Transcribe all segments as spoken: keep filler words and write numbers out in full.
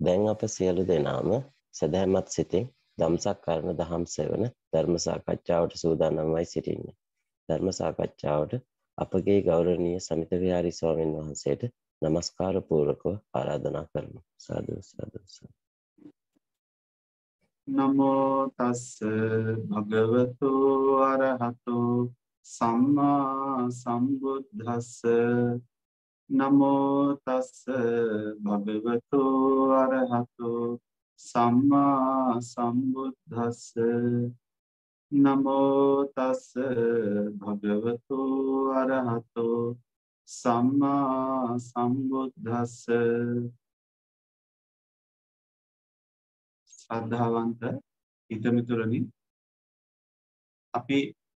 දැන් අප සියලු දෙනාම සදහැමත් සිතින් දම්සක් කරන දහම් සෙවන ධර්ම සාකච්ඡාවට සූදානම්වයි සිටින්නේ. ධර්ම සාකච්ඡාවට අපගේ ගෞරවනීය සමිත විහාරී ස්වාමීන් වහන්සේට নমස්කාර පූර්වකව ආරාධනා කරමු. සාදු සාදු සාදු. නමෝ තස් භගවතු අරහතෝ සම්මා සම්බුද්දස්ස නමෝ තස් භගවතු අරහතෝ සම්මා සම්බුද්දස්ස නමෝ තස් භගවතු අරහතෝ සම්මා සම්බුද්දස්ස. ශ්‍රද්ධාවන්ත හිතමිතුරනි, අපි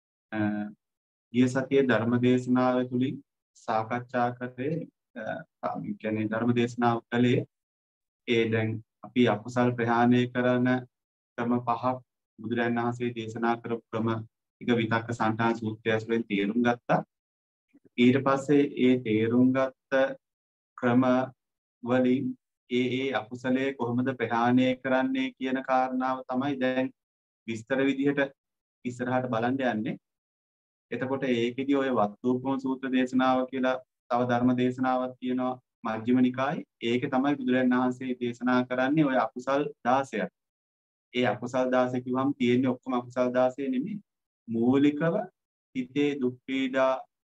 ගිය සතියේ ධර්ම දේශනාව තුළින් සාකච්ඡා කරේ කියන්නේ ධර්ම දේශනාව කළේ ඒ දැන් අපි අකුසල් ප්‍රහාණය කරන ක්‍රම පහක් බුදුරජාණන් වහන්සේ දේශනා කරපු ක්‍රම ටික විතක්ක සන්තාන සූත්‍රය ඇසුරෙන් තේරුම් ගත්තා. ඊට පස්සේ ඒ තේරුම් ගත්ත ක්‍රම වලින් ඒ ඒ අකුසලයේ කොහොමද ප්‍රහාණය කරන්නේ කියන කාරණාව තමයි දැන් විස්තර විදිහට ඉස්සරහට බලන්න යන්නේ. එතකොට ඒකෙදි ඔය වත්තුපම සූත්‍ර දේශනාව කියලා තව ධර්ම දේශනාවක් තියෙනවා මජ්ක්‍ධිම නිකායේ. ඒකේ තමයි බුදුරජාණන් වහන්සේ දේශනා කරන්නේ ඔය අකුසල් දාසයක්. ඒ අකුසල් දාසය කිව්වම තියෙන්නේ ඔක්කොම අකුසල් දාසය නෙමෙයි. මූලිකව හිතේ දුක් පීඩා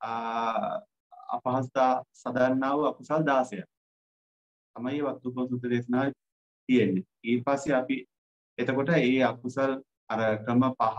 අපහසුතා සදන්නා වූ අකුසල් දාසයක් තමයි වත්තුපම සූත්‍ර දේශනාවේ තියෙන්නේ. ඊට පස්සේ අපි එතකොට මේ අකුසල් අර ක්‍රම පහ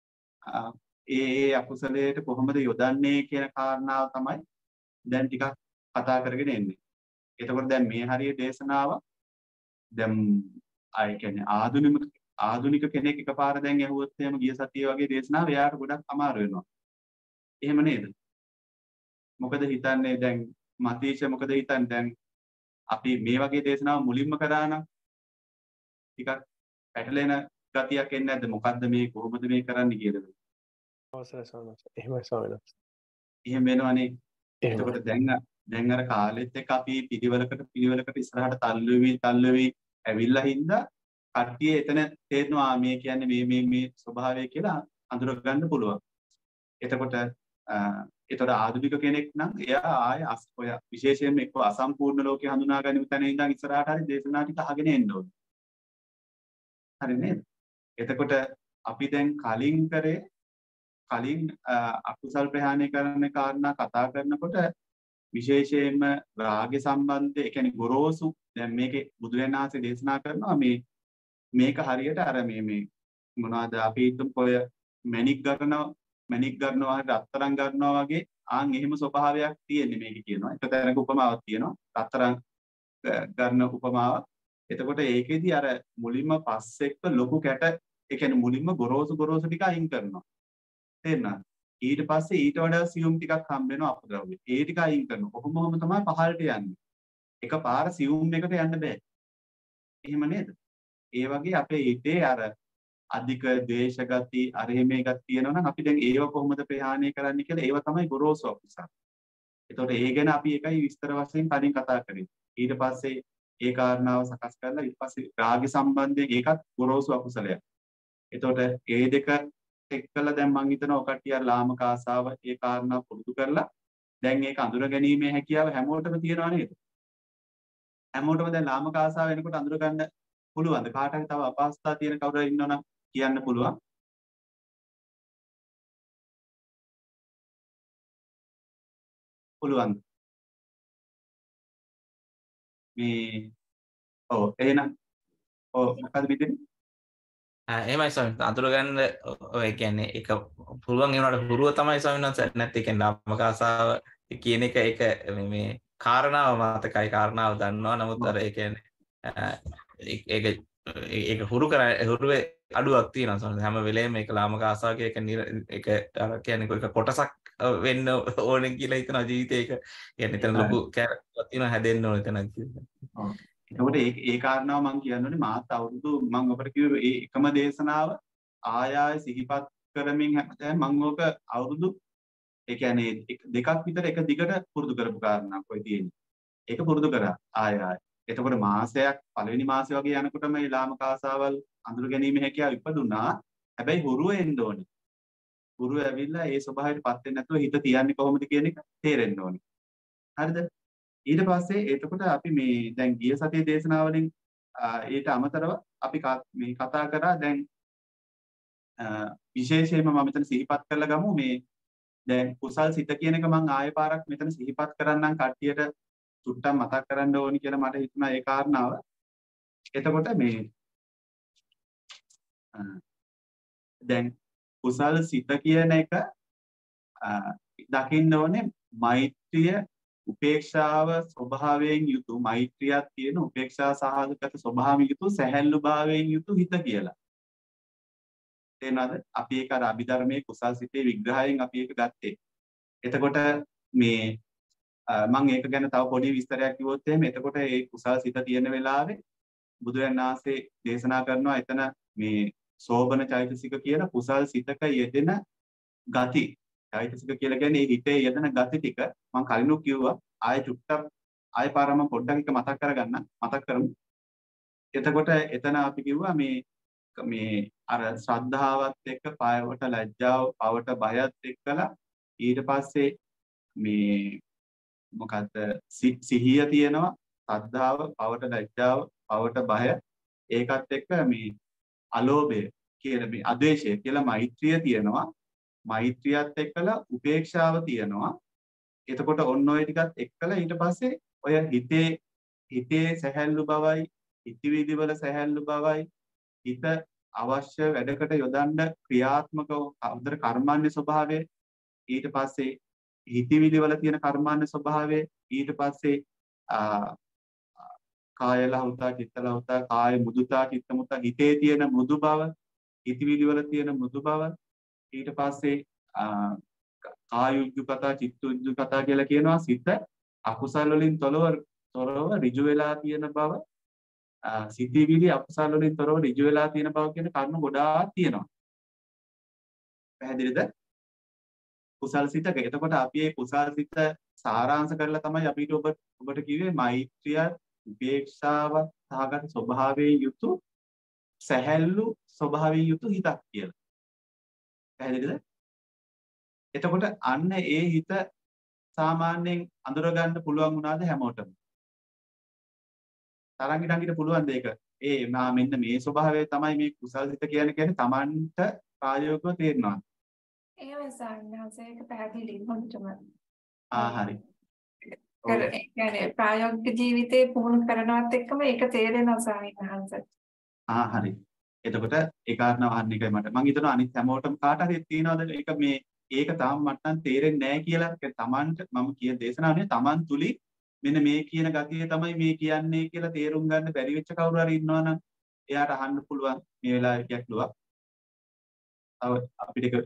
ඒ ඒ අකුසලයට කොහොමද යොදන්නේ කියන කාරණාව තමයි දැන් ටිකක් කතා කරගෙන එන්නේ. එතකොට දැන් මේ හරිය දේශනාව දැන් ආය කියන්නේ ආධුනික ආධුනික කෙනෙක් එකපාර දැන් ඇහුවොත් එහෙම ගිය සතියේ වගේ දේශනාව එයාට ගොඩක් අමාරු වෙනවා. එහෙම නේද? මොකද හිතන්නේ දැන් මතීෂ මොකද හිතන්නේ දැන් අපි මේ වගේ දේශනාව මුලින්ම කරා නම් ටිකක් පැටලෙන ගතියක් එන්නේ නැද්ද? මොකද්ද මේ කොහොමද මේ කරන්නේ කියලා? අවසරයි ස්වාමීනි. එහෙමයි ස්වාමීනි. එහෙම වෙනවනේ. එතකොට දැන් දැන් අර කාලෙත් එක්ක අපි පිළිවෙලකට පිළිවෙලකට ඉස්සරහට තල්ලු වෙවි තල්ලු වෙවි ඇවිල්ලා හින්දා කට්ටිය එතන තේරෙනවා මේ කියන්නේ මේ මේ මේ ස්වභාවය කියලා අඳුර ගන්න පුළුවන්. එතකොට ඒතර ආධුනික කෙනෙක් නම් එයා ආය ඔය විශේෂයෙන්ම එක්ක අසම්පූර්ණ ලෝකේ හඳුනා ගැනීම තැන ඉඳන් ඉස්සරහට හරි දේශනා ටික අහගෙන එන්න ඕනේ. හරි නේද? එතකොට අපි දැන් කලින් කරේ කලින් අකුසල් ප්‍රහාණය කරන කාරණා කතා කරනකොට විශේෂයෙන්ම රාගය සම්බන්ධ ඒ කියන්නේ ගොරෝසු දැන් මේකේ බුදුරජාණන් වහන්සේ දේශනා කරනවා මේ මේක හරියට අර මේ මේ මොනවද අපි හිතමු ඔය මැණික් ගන්නවා මැණික් ගන්නවා රත්තරන් ගන්නවා වගේ ආන් එහෙම ස්වභාවයක් තියෙන්නේ මේකේ කියනවා. එක තැනක උපමාවක් තියෙනවා රත්තරන් ගන්න උපමාවක්. එතකොට ඒකෙදි අර මුලින්ම පස් එක්ක ලොකු කැට ඒ කියන්නේ මුලින්ම ගොරෝසු ගොරෝසු ටික අයින් කරනවා. තේරුණාද? ඊට පස්සේ ඊට වඩා සියුම් ටිකක් හම්බ වෙනවා අපද්‍රව්‍ය. ඒ ටික අයින් කරනවා. කොහොමම තමයි පහළට යන්නේ. එකපාර සියුම් එකට යන්න බෑ. එහෙම නේද? ඒ වගේ අපේ හිතේ අර අධික ද්වේෂ ගති අර එහෙම එකක් තියෙනවා නම් අපි දැන් ඒව කොහොමද ප්‍රහාණය කරන්න කියලා ඒව තමයි ගොරෝසු අකුසල්. ඒතකොට ඒ ගැන අපි එකයි විස්තර වශයෙන් කලින් කතා කරේ. ඊට පස්සේ ඒ කාරණාව සකස් කරලා ඊට පස්සේ රාගය සම්බන්ධයෙන් ඒකත් ගොරෝසු අකුසලයක්. ඒතකොට ඒ දෙක එක්කලා දැන් මං හිතනවා ඔකට්ටිය අර ලාමක ආසාව ඒ කාරණා පුරුදු කරලා දැන් ඒක අඳුර ගැනීමේ හැකියාව හැමෝටම තියෙනවා නේද? හැමෝටම දැන් ලාමක ආසාව වෙනකොට අඳුර ගන්න පුළුවන්ද? කාට හරි තව අපහසුතාව තියෙන කවුරු හරි ඉන්නවනම් කියන්න පුළුවන්. පුළුවන්. මේ ඔව් එහෙනම් ඔව් මොකද මෙතන? එහෙමයි ස්වාමීන් අඳුර ගන්න ඔය කියන්නේ ඒක පුළුවන් ඒ වුණාට පුරුව තමයි ස්වාමීන් වහන්සේ නැත්නම් ඒ කියන්නේ ලාමක ආසාව කියන එක ඒක මේ කාරණාව මතකයි කාරණාව දන්නවා නමුත් අර ඒ කියන්නේ ඒක ඒක හුරු කර හුරුවේ අඩුවක් තියෙනවා ස්වාමීන් හැම වෙලේම මේක ලාමක ආසාවක ඒක ඒක අර කියන්නේ ඒක කොටසක් වෙන්න ඕනේ කියලා හිතන ජීවිතේ ඒක කියන්නේ එතන ලොකු කැරක්ටරයක් තියෙනවා හැදෙන්න ඕනේ එතන කියලා. ඔව්. එතකොට ඒ ඒ කාරණාව මම කියන්නෝනේ මාත් අවුරුදු මම ඔබට කිව්වේ ඒ එකම දේශනාව ආය ආය සිහිපත් කරමින් හැමදාම මම ඕක අවුරුදු ඒ කියන්නේ දෙකක් විතර එක දිගට පුරුදු කරපු කාරණාවක් ඔය තියෙන්නේ. ඒක පුරුදු කරා ආය ආය. එතකොට මාසයක් පළවෙනි මාසෙ වගේ යනකොටම මේ ලාමක ආසාවල් අඳුර ගැනීම හැකියාව ඉපදුනා. හැබැයි හුරුව එන්න ඕනේ. හුරුව ඇවිල්ලා ඒ ස්වභාවයටපත් වෙන්නේ නැතුව හිත තියන්නේ කොහොමද කියන එක තේරෙන්න ඕනේ. හරිද? ඊට පස්සේ එතකොට අපි මේ දැන් ගිය සතියේ දේශනාවලින් ඊට අමතරව අපි මේ කතා කරා දැන් විශේෂයෙන්ම මම මෙතන සිහිපත් කරලා ගමු මේ දැන් කුසල් සිත කියන එක මම ආයෙ පාරක් මෙතන සිහිපත් කරන්නම් කට්ටියට චුට්ටක් මතක් කරන්න ඕනි කියලා මට හිතුණා ඒ කාරණාව. එතකොට මේ දැන් කුසල් සිත කියන එක දකින්න ඕනේ මෛත්‍රිය උපේක්ෂාව ස්වභාවයෙන් යුතු මෛත්‍රියක් තියෙන උපේක්ෂා සහගත ස්වභාවයෙන් යුතු සැහැල්ලු භාවයෙන් යුතු හිත කියලා. තේනවද? අපි ඒක අර අභිධර්මයේ කුසල් සිතේ විග්‍රහයෙන් අපි ඒක ගත්තේ. එතකොට මේ මම ඒක ගැන තව පොඩි විස්තරයක් කිව්වොත් එහෙම එතකොට මේ කුසල් සිත තියෙන වෙලාවේ බුදුරජාණන් වහන්සේ දේශනා කරනවා එතන මේ සෝබන චෛතසික කියන කුසල් සිතක යෙදෙන ගති. චෛතසික කියලා කියන්නේ මේ හිතේ යෙදෙන ගති ටික මම කලිනුත් කිව්වා. ආයෙ චුට්ටක් ආයෙ පාරම පොඩ්ඩක් එක මතක් කරගන්න. මතක් කරමු. එතකොට එතන අපි කිව්වා මේ මේ අර ශ්‍රද්ධාවත් එක්ක පායවට ලැජ්ජාව, පවට බයත් එක්කලා ඊට පස්සේ මේ මොකද්ද සිහිය තියෙනවා, ශ්‍රද්ධාව, පවට ලැජ්ජාව, පවට බය ඒකත් එක්ක මේ අලෝභය කියලා මේ අද්වේෂය කියලා මෛත්‍රිය තියෙනවා. මෛත්‍රියත් එක්කලා උපේක්ෂාව තියෙනවා. එතකොට ඔන්න ඔය ටිකත් එක්කලා ඊට පස්සේ ඔය හිතේ හිතේ සැහැල්ලු බවයි, හිතවිලි වල සැහැල්ලු බවයි, හිත අවශ්‍ය වැඩකට යොදන්න ක්‍රියාත්මක උදර කර්මන්නේ ස්වභාවය, ඊට පස්සේ හිතවිලි වල තියෙන කර්මන්නේ ස්වභාවය, ඊට පස්සේ කාය ලහුතා, චිත්ත ලහුතා, කාය මුදුතා, චිත්ත මුතා, හිතේ තියෙන මෘදු බව, හිතවිලි වල තියෙන මෘදු බව, ඊට පස්සේ කායුජ්ජුකතා, චිත්තුජ්ජුකතා කියලා කියනවා සිත අකුසල් වලින් තොරව තොරව ඍජු වෙලා තියෙන බව, සිතිවිලි අකුසල් වලින් තොරව ඍජු වෙලා තියෙන බව කියන කරුණු ගොඩාක් තියෙනවා. පැහැදිලිද? කුසල් සිතක. එතකොට අපි මේ කුසල් සිත සාරාංශ කරලා තමයි අපිට ඔබ ඔබට කිව්වේ මෛත්‍රිය, උපේක්ෂාව සහගත ස්වභාවයෙන් යුතු සැහැල්ලු ස්වභාවයෙන් යුතු හිතක් කියලා. පැහැදිලිද? එතකොට අන්න ඒ හිත සාමාන්‍යයෙන් අඳුර ගන්න පුළුවන් වුණාද හැමෝටම? තරංගි ඩංගිට පුළුවන්ද ඒක? ඒ මා මෙන්න මේ ස්වභාවය තමයි මේ කුසල් සිත කියන්නේ කියන්නේ Tamanට ප්‍රායෝගිකව තේරෙනවා. එහෙමයි සාමාන්‍යයෙන් ඒක පැහැදිලි හොඳටම. ආ හරි. ඒ කියන්නේ ප්‍රායෝගික ජීවිතේ පුහුණු කරනවත් එක්කම ඒක තේරෙනවා සාමාන්‍යයෙන්. ආ හරි. එතකොට ඒ කාරණාව අහන්න එකයි මට. මම හිතනවා අනිත් හැමෝටම කාට හරි තියෙනවද ඒක මේ ඒක තාම මට නම් තේරෙන්නේ නැහැ කියලා. ඒ තමන්ට මම කියන දේශනාවනේ තමන් තුලින් මෙන්න මේ කියන ගතිය තමයි මේ කියන්නේ කියලා තේරුම් ගන්න බැරි වෙච්ච කවුරු හරි ඉන්නවා නම් එයාට අහන්න පුළුවන් මේ වෙලාවේ ගැටලුවක්. තව අපිට ඒක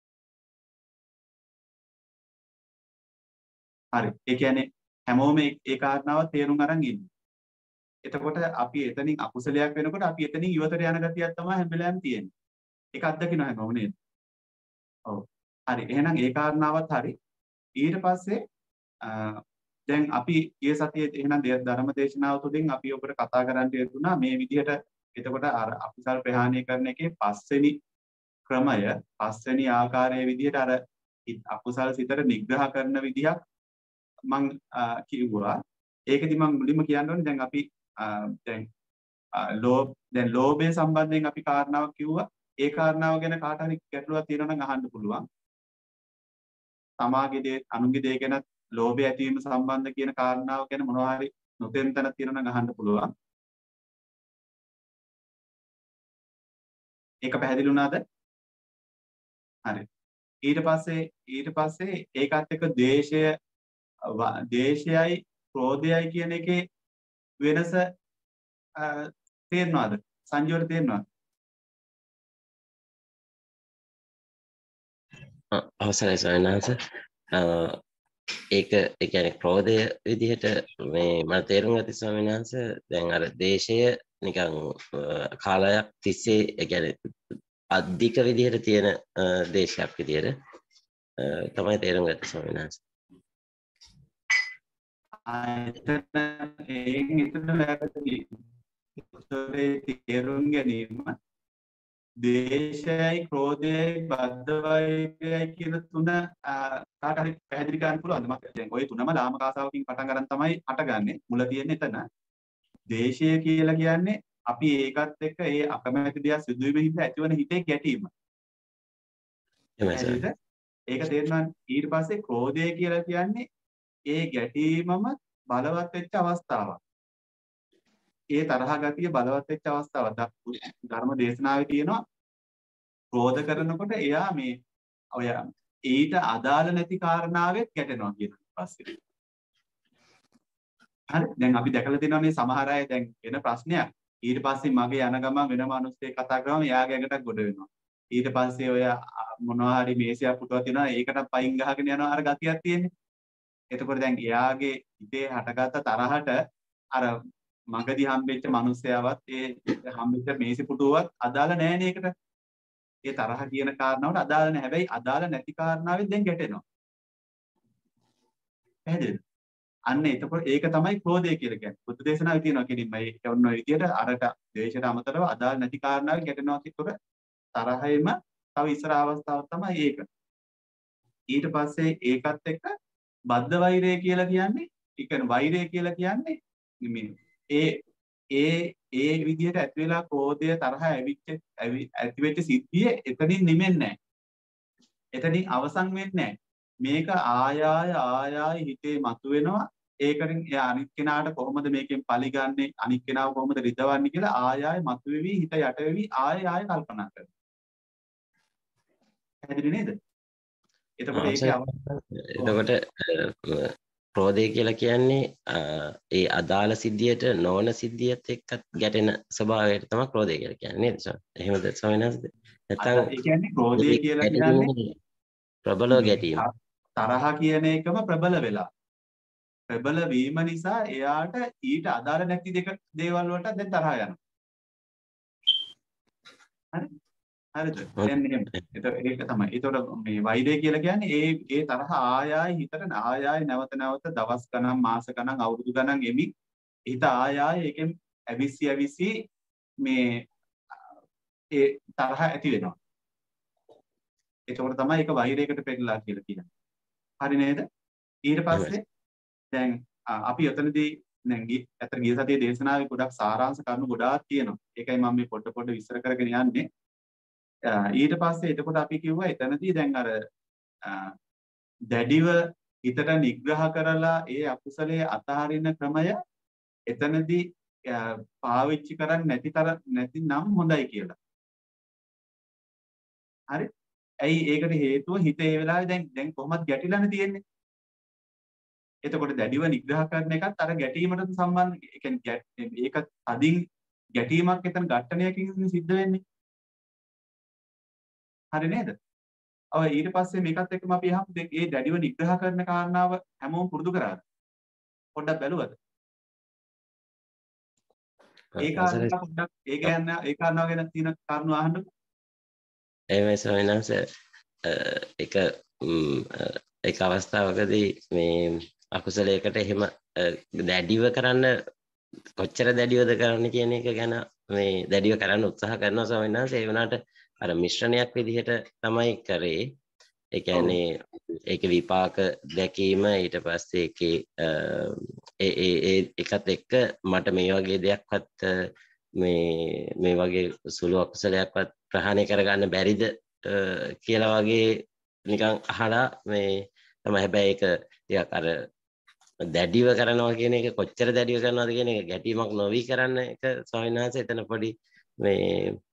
හරි. ඒ කියන්නේ හැමෝම ඒ කාරණාව තේරුම් අරන් ඉන්නේ. එතකොට අපි එතනින් අකුසලයක් වෙනකොට අපි එතනින් ඉවතට යන ගතියක් තමයි හැම වෙලාවෙම තියෙන්නේ. ඒක අත්දකින්න හැමෝම නේද? ඔව්. හරි. එහෙනම් ඒ කාරණාවත් හරි. ඊට පස්සේ දැන් අපි ඊයේ සතියේ එහෙනම් ධර්ම දේශනාව තුළින් අපි ඔබට කතා කරන්න යෙදුණා මේ විදිහට. එතකොට අර අකුසල් ප්‍රහාණය කරන එකේ පස්වෙනි ක්‍රමය, පස්වෙනි ආකාරයේ විදිහට අර අකුසල් සිතට නිග්‍රහ කරන විදිහක් මම කිව්වා. ඒකෙදි මම මුලින්ම කියන්න ඕනේ දැන් අපි දැන් ලෝභ දැන් ලෝභය සම්බන්ධයෙන් අපි කාරණාවක් කිව්වා. ඒ කාරණාව ගැන කාට හරි ගැටලුවක් තියෙනවා නම් අහන්න පුළුවන්. තමාගේ දේ අනුන්ගේ දේ ගැන ලෝභය ඇතිවීම සම්බන්ධ කියන කාරණාව ගැන මොනවා හරි නොතේරුම් තැනක් තියෙනවා නම් අහන්න පුළුවන්. ඒක පැහැදිලි වුණාද? හරි. ඊට පස්සේ ඊට පස්සේ ඒකත් එක්ක ද්වේෂය ද්වේෂයයි ක්‍රෝධයයි කියන එකේ වෙනස තේරෙනවද? සංජීවට තේරෙනවද? අවසරයි සයනාස. ඒක ඒ කියන්නේ ක්‍රෝධය විදිහට මේ මම තේරුම් ගත්ත ස්වාමීන් වහන්සේ දැන් අර දේශය නිකන් කාලයක් තිස්සේ ඒ කියන්නේ අධික විදිහට තියෙන දේශයක් විදිහට තමයි තේරුම් ගත්ත ස්වාමීන් වහන්සේ. ආයතන ඒන් එතන වැරදි. උත්තරේ තේරුම් ගැනීම දේශයයි ක්‍රෝධයයි බද්ධ වෛරයයි කියන තුන කාට හරි පැහැදිලි කරන්න පුළුවන්ද? මම දැන් ওই තුනම ලාමක ආසාවකින් පටන් ගන්න තමයි හටගන්නේ. මුල තියෙන්නේ එතන. දේශය කියලා කියන්නේ අපි ඒකත් එක්ක ඒ අකමැති දේ සිදුවීම හින්දා ඇතිවන හිතේ ගැටීම. ඒක තේරුණා. ඊට පස්සේ ක්‍රෝධය කියලා කියන්නේ ඒ ගැටීමම බලවත් වෙච්ච අවස්ථාවක්. ඒ තරහ ගතිය බලවත් වෙච්ච අවස්ථාවක්. ධර්ම දේශනාවේ තියෙනවා ක්‍රෝධ කරනකොට එයා මේ ඔය ඊට අදාළ නැති කාරණාවෙත් ගැටෙනවා කියන පස්සේ. හරි දැන් අපි දැකලා තියෙනවා මේ සමහර අය දැන් වෙන ප්‍රශ්නයක් ඊට පස්සේ මගේ යන ගමන් වෙන මිනිස්සෙක් කතා කරාම එයාගේ ඇඟට ගොඩ වෙනවා. ඊට පස්සේ ඔය මොනවා හරි මේසයක් පුටුවක් තියෙනවා ඒකට පයින් ගහගෙන යනවා අර ගතියක් තියෙන්නේ. එතකොට දැන් එයාගේ හිතේ හටගත්ත තරහට අර මගදී හම්බෙච්ච මිනිස්සයාවත් ඒ හම්බෙච්ච මේසෙ පුටුවවත් අදාළ නැහැ නේ ඒකට. ඒ තරහ කියන කාරණාවට අදාළ නැහැ. හැබැයි අදාළ නැති කාරණාවෙන් දැන් ගැටෙනවා. පැහැදිලිද? අන්න එතකොට ඒක තමයි ක්‍රෝධය කියලා කියන්නේ. බුද්ධ දේශනාවේ තියෙනවා කෙනින්ම ඒ ඔන්න ඔය විදිහට අරට ද්වේෂයට අමතරව අදාළ නැති කාරණාවෙන් ගැටෙනවා කියතොට තරහෙම තව ඉස්සර අවස්ථාවක් තමයි ඒක. ඊට පස්සේ ඒකත් එක්ක බද්ධ වෛරය කියලා කියන්නේ ඒ කියන්නේ වෛරය කියලා කියන්නේ මේ ඒ ඒ ඒ විදිහට ඇති වෙලා ක්‍රෝධය තරහ ඇවිච්ච ඇති වෙච්ච සිද්ධිය එතනින් නිමෙන්නේ නැහැ. එතනින් අවසන් වෙන්නේ නැහැ. මේක ආය ආය ආය ආය හිතේ මතුවෙනවා. ඒකෙන් එයා අනිත් කෙනාට කොහොමද මේකෙන් පරිගන්නේ අනිත් කෙනාව කොහොමද රිදවන්නේ කියලා ආය ආය මතුවෙවි හිත යට වෙවි ආය ආය කල්පනා කරනවා. පැහැදිලි නේද? එතකොට ඒකේ එතකොට ක්‍රෝධය කියලා කියන්නේ ඒ අදාළ සිද්ධියට නොවන සිද්ධියත් එක්ක ගැටෙන ස්වභාවයට තමයි ක්‍රෝධය කියලා කියන්නේ නේද සර්? එහෙමද ස්වාමීනාස්ද? නැත්නම් ඒ කියන්නේ ක්‍රෝධය කියලා කියන්නේ ප්‍රබලව ගැටීම. තරහ කියන එකම ප්‍රබල වෙලා. ප්‍රබල වීම නිසා එයාට ඊට අදාළ නැති දෙක දේවල් වලට දැන් තරහ යනවා. හරි? හරිද? දැන් එහෙම. ඒක තමයි. ඒතකොට මේ වෛරය කියලා කියන්නේ ඒ ඒ තරහ ආය ආය හිතට ආය ආය නැවත නැවත දවස් ගණන් මාස ගණන් අවුරුදු ගණන් එමි හිත ආය ආය ඒකෙන් ඇවිස්සි ඇවිස්සි මේ ඒ තරහ ඇති වෙනවා. ඒතකොට තමයි ඒක වෛරයකට පෙරලා කියලා කියන්නේ. හරි නේද? ඊට පස්සේ දැන් අපි එතනදී දැන් අතර ගිය සතියේ දේශනාවේ ගොඩක් සාරාංශ කරුණු ගොඩාක් තියෙනවා. ඒකයි මම මේ පොඩ පොඩ විස්තර කරගෙන යන්නේ. ඊට පස්සේ එතකොට අපි කිව්වා එතනදී දැන් අර දැඩිව හිතට නිග්‍රහ කරලා ඒ අකුසලයේ අතහරින ක්‍රමය එතනදී පාවිච්චි කරන්නේ නැතිතර නැතිනම් හොඳයි කියලා. හරි? ඇයි ඒකට හේතුව හිත ඒ වෙලාවේ දැන් දැන් කොහොමද ගැටිලානේ තියෙන්නේ. එතකොට දැඩිව නිග්‍රහ කරන එකත් අර ගැටීමට සම්බන්ධ ඒ කියන්නේ ඒක අදින් ගැටීමක් එතන ඝට්ටනයකින් සිද්ධ වෙන්නේ. හරි නේද? ඔව් ඊට පස්සේ මේකත් එක්කම අපි අහමු දැන් ඒ දැඩිව නිග්‍රහ කරන කාරණාව හැමෝම පුරුදු කරාද? පොඩ්ඩක් බැලුවද? ඒ කාරණා පොඩ්ඩක් ඒ කියන්නේ ඒ කාරණාව ගැන තියෙන කාරණා අහන්නකෝ. එහෙමයි ස්වාමීනාස එක එක අවස්ථාවකදී මේ අකුසලයකට එහෙම දැඩිව කරන්න කොච්චර දැඩිවද කරන්න කියන එක ගැන මේ දැඩිව කරන්න උත්සාහ කරනවා ස්වාමීනාස ඒ වුණාට අර මිශ්‍රණයක් විදිහට තමයි කරේ. ඒ කියන්නේ ඒක විපාක දැකීම ඊට පස්සේ ඒකේ ඒ ඒ එකත් එක්ක මට මේ වගේ දෙයක්වත් මේ මේ වගේ සුළු අකුසලයක්වත් ප්‍රහාණය කරගන්න බැරිද කියලා වගේ නිකන් අහලා මේ තමයි. හැබැයි ඒක ටිකක් අර දැඩිව කරනවා කියන එක කොච්චර දැඩිව කරනවද කියන එක ගැටීමක් නොවි කරන්න එක ස්වාමීන් වහන්සේ එතන පොඩි මේ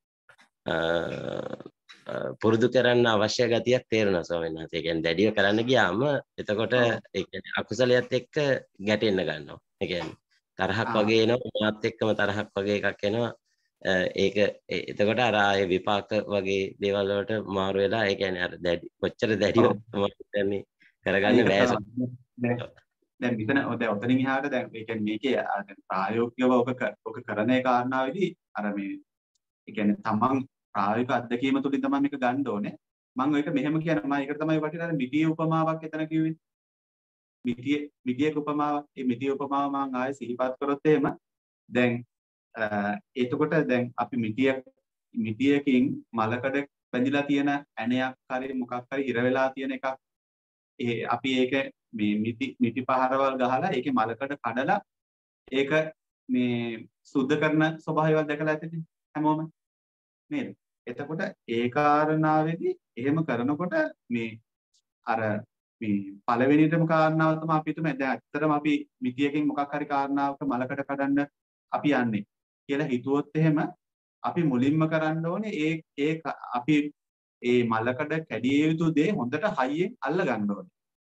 පුරුදු කරන්න අවශ්‍ය ගතියක් තේරුණා ස්වාමීන් වහන්සේ. ඒ කියන්නේ දැඩිව කරන්න ගියාම එතකොට ඒ කියන්නේ අකුසලයට එක්ක ගැටෙන්න ගන්නවා. ඒ කියන්නේ තරහක් වගේ එනවා මාත් එක්කම තරහක් වගේ එකක් එනවා. ඒක එතකොට අර ආයේ විපාක වගේ දේවල් වලට මාරු වෙලා ඒ කියන්නේ අර දැඩි කොච්චර දැඩිව තමයි කරගන්න බෑ. දැන් මෙතන දැන් ඔතනින් එහාට දැන් ඒ කියන්නේ මේකේ ප්‍රායෝගිකව ඔක ඔක කරන ඒ කාරණාවේදී අර මේ ඒ කියන්නේ තමන් ප්‍රායෝගික අත්දැකීම තුලින් තමයි මේක ගන්න ඕනේ. මම ඒක මෙහෙම කියනවා මම ඒකට තමයි වටිනා මිටියේ උපමාවක් එතන කිව්වේ. මිටිය මිටියක උපමාව ඒ මිටිය උපමාව මම ආයෙ සිහිපත් කරොත් එහෙම දැන් එතකොට දැන් අපි මිටිය මිටියකින් මලකඩ බැඳිලා තියෙන ඇණයක් හරි මොකක් හරි ඉර වෙලා තියෙන එකක් ඒ අපි ඒක මේ මිටි මිටි පහරවල් ගහලා ඒකේ මලකඩ කඩලා ඒක මේ සුද්ධ කරන ස්වභාවයවත් දැකලා ඇතිනේ හැමෝම නේද? එතකොට ඒ කාරණාවේදී එහෙම කරනකොට මේ අර මේ පළවෙනිටම කාරණාව තමයි අපි හිතමු දැන් ඇත්තටම අපි මිටියකින් මොකක් හරි කාරණාවක මලකඩ කඩන්න අපි යන්නේ කියලා හිතුවොත් එහෙම අපි මුලින්ම කරන්න ඕනේ ඒ ඒ අපි ඒ මලකඩ කැඩිය යුතු දේ හොඳට හයියෙන් අල්ල ගන්න ඕනේ.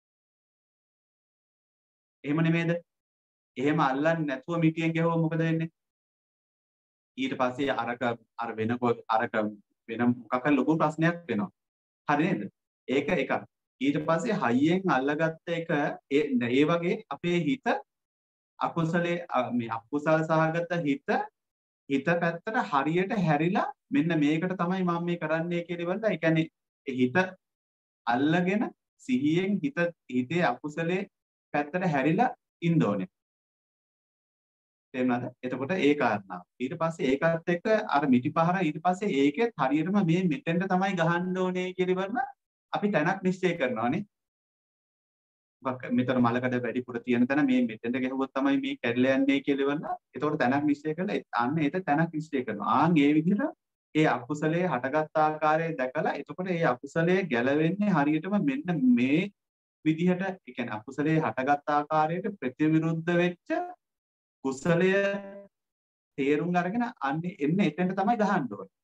එහෙම නෙමෙයිද? එහෙම අල්ලන්නේ නැතුව මිටියෙන් ගැහුවොත් මොකද වෙන්නේ? ඊට පස්සේ අරක අර වෙන අරක වෙන මොකක් හරි ලොකු ප්‍රශ්නයක් වෙනවා. හරි නේද? ඒක එකක්. ඊට පස්සේ හයියෙන් අල්ලගත්ත එක ඒ වගේ අපේ හිත අකුසලේ මේ අකුසල සහගත හිත හිත පැත්තට හරියට හැරිලා මෙන්න මේකට තමයි මම මේ කරන්නේ කියලා ඉවරලා ඒ කියන්නේ හිත අල්ලගෙන සිහියෙන් හිත හිතේ අකුසලේ පැත්තට හැරිලා ඉන්න ඕනේ. තේරුණාද? එතකොට ඒ කාරණාව. ඊට පස්සේ ඒකත් එක්ක අර මිටි පහර ඊට පස්සේ ඒකෙත් හරියටම මේ මෙතෙන්ට තමයි ගහන්න ඕනේ කියලා ඉවරලා අපි තැනක් නිශ්චය කරනවානේ. මොකක් මෙතන මලකඩ වැඩිපුර තියෙන තැන මේ මෙතෙන්ට ගැහුවොත් තමයි මේ කැඩලා යන්නේ කියලා ඉවරලා එතකොට තැනක් නිශ්චය කරලා අන්න ඒක තැනක් නිශ්චය කරනවා. ආන් ඒ විදිහට ඒ අකුසලයේ හටගත් ආකාරය දැකලා එතකොට ඒ අකුසලයේ ගැලවෙන්නේ හරියටම මෙන්න මේ විදිහට ඒ කියන්නේ අකුසලයේ හටගත් ආකාරයට ප්‍රතිවිරුද්ධ වෙච්ච කුසලය තේරුම් අරගෙන අන්නේ එන්න එතෙන්ට තමයි ගහන්න ඕනේ.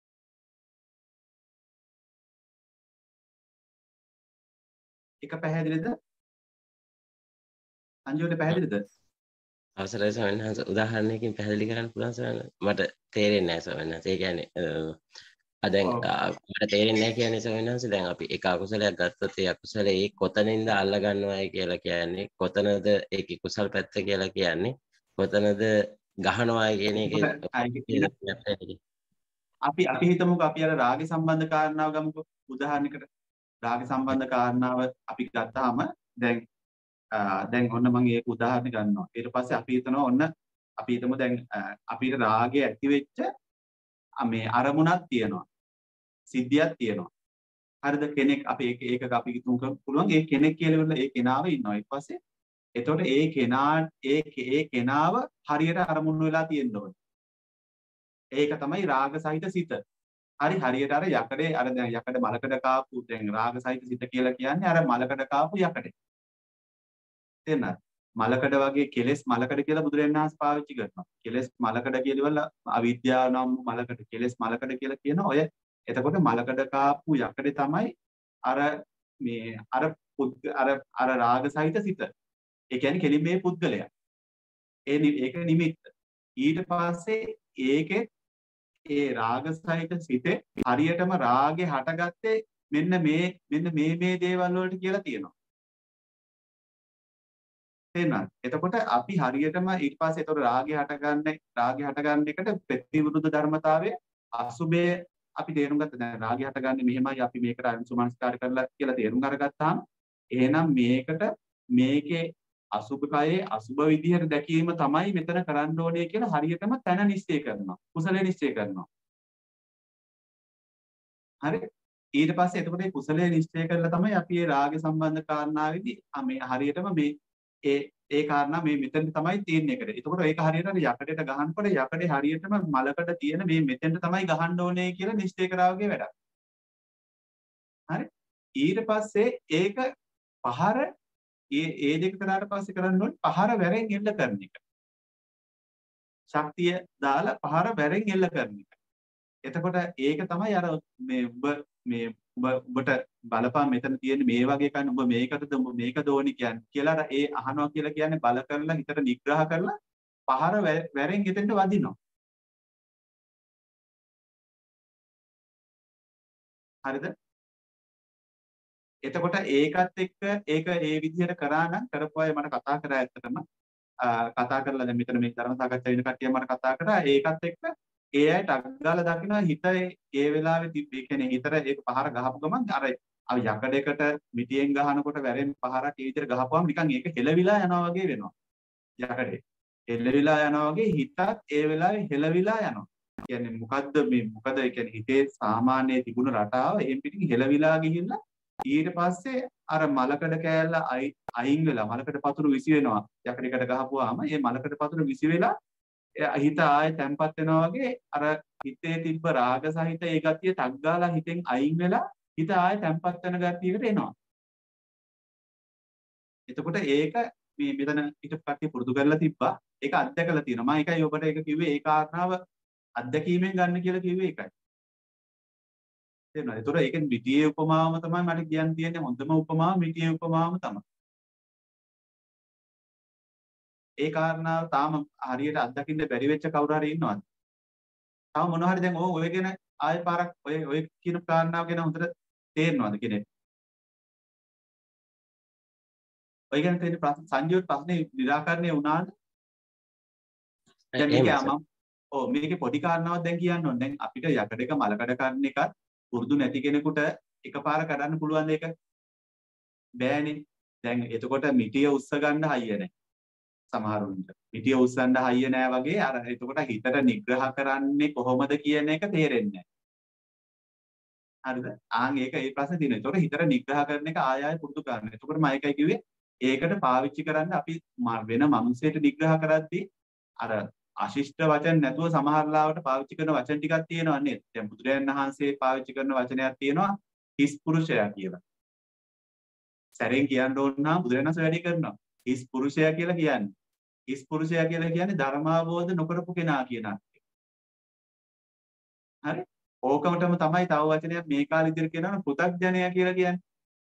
එක පැහැදිලිද? අංජුවට පැහැදිලිද? අවසරයි ස්වාමීන් වහන්සේ උදාහරණයකින් පැහැදිලි කරන්න පුළුවන් ස්වාමීන් වහන්සේ? මට තේරෙන්නේ නැහැ ස්වාමීන් වහන්සේ. ඒ කියන්නේ අ දැන් මට තේරෙන්නේ නැහැ කියන්නේ ස්වාමීන් වහන්සේ දැන් අපි එක අකුසලයක් ගත්තොත් ඒ අකුසලේ ඒ කොතනින්ද අල්ල ගන්නවයි කියලා කියන්නේ කොතනද ඒකේ කුසල් පැත්ත කියලා කියන්නේ කොතනද ගහනවායි කියන එකේ අපි අපි හිතමුකෝ අපි අර රාග සම්බන්ධ කාරණාව ගමුකෝ උදාහරණයකට රාග සම්බන්ධ කාරණාව අපි ගත්තාම දැන් දැන් ඔන්න මම ඒක උදාහරණ ගන්නවා ඊට පස්සේ අපි හිතනවා ඔන්න අපි හිතමු දැන් අපිට රාගය ඇති වෙච්ච මේ අරමුණක් තියෙනවා සිද්ධියක් තියෙනවා හරිද කෙනෙක් අපි ඒක ඒක අපි හිතමු පුළුවන් ඒ කෙනෙක් කියලා ඉවරලා ඒ කෙනාව ඉන්නවා ඊට පස්සේ එතකොට ඒ කෙනා ඒ ඒ කෙනාව හරියට අරමුණු වෙලා තියෙන්න ඕනේ. ඒක තමයි රාග සහිත සිත. හරි හරියට අර යකඩේ අර දැන් යකඩ මලකඩ කාපු දැන් රාග සහිත සිත කියලා කියන්නේ අර මලකඩ කාපු යකඩේ. තේරුණාද? මලකඩ වගේ කෙලෙස් මලකඩ කියලා බුදුරජාණන් වහන්සේ පාවිච්චි කරනවා. කෙලෙස් මලකඩ කියලවල අවිද්‍යාව නම් මලකඩ කෙලෙස් මලකඩ කියලා කියන ඔය එතකොට මලකඩ කාපු යකඩේ තමයි අර මේ අර අර අර රාග සහිත සිත. ඒ කියන්නේ කෙලින් මේ පුද්ගලයා. ඒ ඒක නිමිත්ත. ඊට පස්සේ ඒකේ ඒ රාග සහිත සිතේ හරියටම රාගේ හටගත්තේ මෙන්න මේ මෙන්න මේ මේ දේවල් වලට කියලා තියෙනවා. තේරුණාද? එතකොට අපි හරියටම ඊට පස්සේ ඒතකොට රාගේ හටගන්නේ රාගේ හටගන්න එකට ප්‍රතිවිරුද්ධ ධර්මතාවයේ අසුභය අපි තේරුම් ගත්තා. දැන් රාගේ හටගන්නේ මෙහෙමයි අපි මේකට අනුසමනස්කාර කරලා කියලා තේරුම් අරගත්තාම එහෙනම් මේකට මේකේ අසුභකයේ අසුභ විදිහට දැකීම තමයි මෙතන කරන්න ඕනේ කියලා හරියටම තන නිශ්චය කරනවා. කුසලයේ නිශ්චය කරනවා. හරි? ඊට පස්සේ එතකොට මේ කුසලයේ නිශ්චය කරලා තමයි අපි මේ රාග සම්බන්ධ කාරණාවේදී මේ හරියටම මේ ඒ ඒ කාරණා මේ මෙතෙන්ට තමයි තියෙන්නේ එකට. එතකොට ඒක හරියට යකඩේට ගහනකොට යකඩේ හරියටම මලකට තියෙන මේ මෙතෙන්ට තමයි ගහන්න ඕනේ කියලා නිශ්චය කරා වගේ වැඩක්. හරි? ඊට පස්සේ ඒක පහර ඒ ඒ දෙක කරාට පස්සේ කරන්න ඕනේ පහර වැරෙන් එල්ල කරන එක. ශක්තිය දාලා පහර වැරෙන් එල්ල කරන එක. එතකොට ඒක තමයි අර මේ ඔබ මේ ඔබ ඔබට බලපන් මෙතන තියෙන මේ වගේ කන්න ඔබ මේකටද ඔබ මේකද ඕනි කියන්නේ කියලා ඒ අහනවා කියලා කියන්නේ බල කරලා හිතට නිග්‍රහ කරලා පහර වැරෙන් එතෙන්ට වදිනවා. හරිද? එතකොට ඒකත් එක්ක ඒක ඒ විදිහට කරා නම් කරපු අය මට කතා කරා ඇත්තටම කතා කරලා දැන් මෙතන මේ ධර්ම සාකච්ඡා වෙන කට්ටිය මට කතා කරා ඒකත් එක්ක ඒ අයට අග්ගාලා දකින්න හිත ඒ වෙලාවේ තිබ්බේ කියන්නේ හිතට ඒක පහර ගහපු ගමන් අර අර යකඩයකට මිටියෙන් ගහනකොට වැරෙන් පහරක් ඒ විදිහට ගහපුවම නිකන් ඒක හෙලවිලා යනවා වගේ වෙනවා. යකඩේ හෙලවිලා යනවා වගේ හිතත් ඒ වෙලාවේ හෙලවිලා යනවා. කියන්නේ මොකද්ද මේ මොකද ඒ කියන්නේ හිතේ සාමාන්‍ය තිබුණු රටාව එහෙන් පිටින් හෙලවිලා ගිහිල්ලා ඊට පස්සේ අර මලකඩ කෑල්ල අයින් වෙලා මලකඩ පතුරු විසි වෙනවා. යකඩයකට ගහපුවාම ඒ මලකඩ පතුරු විසි වෙලා හිත ආයෙ තැම්පත් වෙනවා වගේ අර හිතේ තිබ්බ රාග සහිත ඒ ගතිය ටක් ගාලා හිතෙන් අයින් වෙලා හිත ආයෙ තැම්පත් වෙන ගතියකට එනවා. එතකොට ඒක මේ මෙතන ඊට කට්ටිය පුරුදු කරලා තිබ්බා. ඒක අත්දැකලා තියෙනවා. මම ඒකයි ඔබට ඒක කිව්වේ ඒ කාරණාව අත්දැකීමෙන් ගන්න කියලා කිව්වේ ඒකයි. තේරුණාද? ඒතොර ඒකෙන් මිටියේ උපමාවම තමයි මට කියන්න තියෙන්නේ. හොඳම උපමාව මිටියේ උපමාවම තමයි. ඒ කාරණාව තාම හරියට අත්දකින්න බැරි වෙච්ච කවුරු හරි ඉන්නවද? තව මොනවා හරි දැන් ඕ ඔය ගැන ආයෙ පාරක් ඔය ඔය කියන කාරණාව ගැන හොඳට තේරෙනවද කෙනෙක්? ඔය ගැන තියෙන ප්‍රශ්න සංජීවත් ප්‍රශ්නේ निराකරණය වුණාද? දැන් මේක මම ඔව් මේකේ පොඩි කාරණාවක් දැන් කියන්න ඕනේ. දැන් අපිට යකඩක මලකඩ කරන එකත් පුරුදු නැති කෙනෙකුට එකපාර කඩන්න පුළුවන් දෙයක බෑනේ. දැන් එතකොට මිටිය උස්ස ගන්න හයිය නැහැ. සමහරුන්ට පිටිය උස්සන්න හයිය නෑ වගේ අර එතකොට හිතට නිග්‍රහ කරන්නේ කොහොමද කියන එක තේරෙන්නේ නෑ. හරිද? ආන් ඒක ඒ ප්‍රශ්නේ තියෙනවා. එතකොට හිතට නිග්‍රහ කරන එක ආය ආය පුරුදු කරන්න. එතකොට මම ඒකයි කිව්වේ ඒකට පාවිච්චි කරන්න අපි වෙන මිනිස්සෙට නිග්‍රහ කරද්දී අර අශිෂ්ට වචන නැතුව සමහර ලාවට පාවිච්චි කරන වචන ටිකක් තියෙනවා නේද? දැන් බුදුරජාණන් වහන්සේ පාවිච්චි කරන වචනයක් තියෙනවා හිස් පුරුෂයා කියලා. සැරෙන් කියන්න ඕන නම් බුදුරජාණන් වහන්සේ වැඩි කරනවා. හිස් පුරුෂයා කියලා කියන්නේ. හිස් පුරුෂයා කියලා කියන්නේ ධර්මාවබෝධ නොකරපු කෙනා කියන අර්ථය. හරි? ඕකමටම තමයි තව වචනයක් මේ කාලේ ඉදිරිය කියනවා පෘථග්ජනයා කියලා කියන්නේ.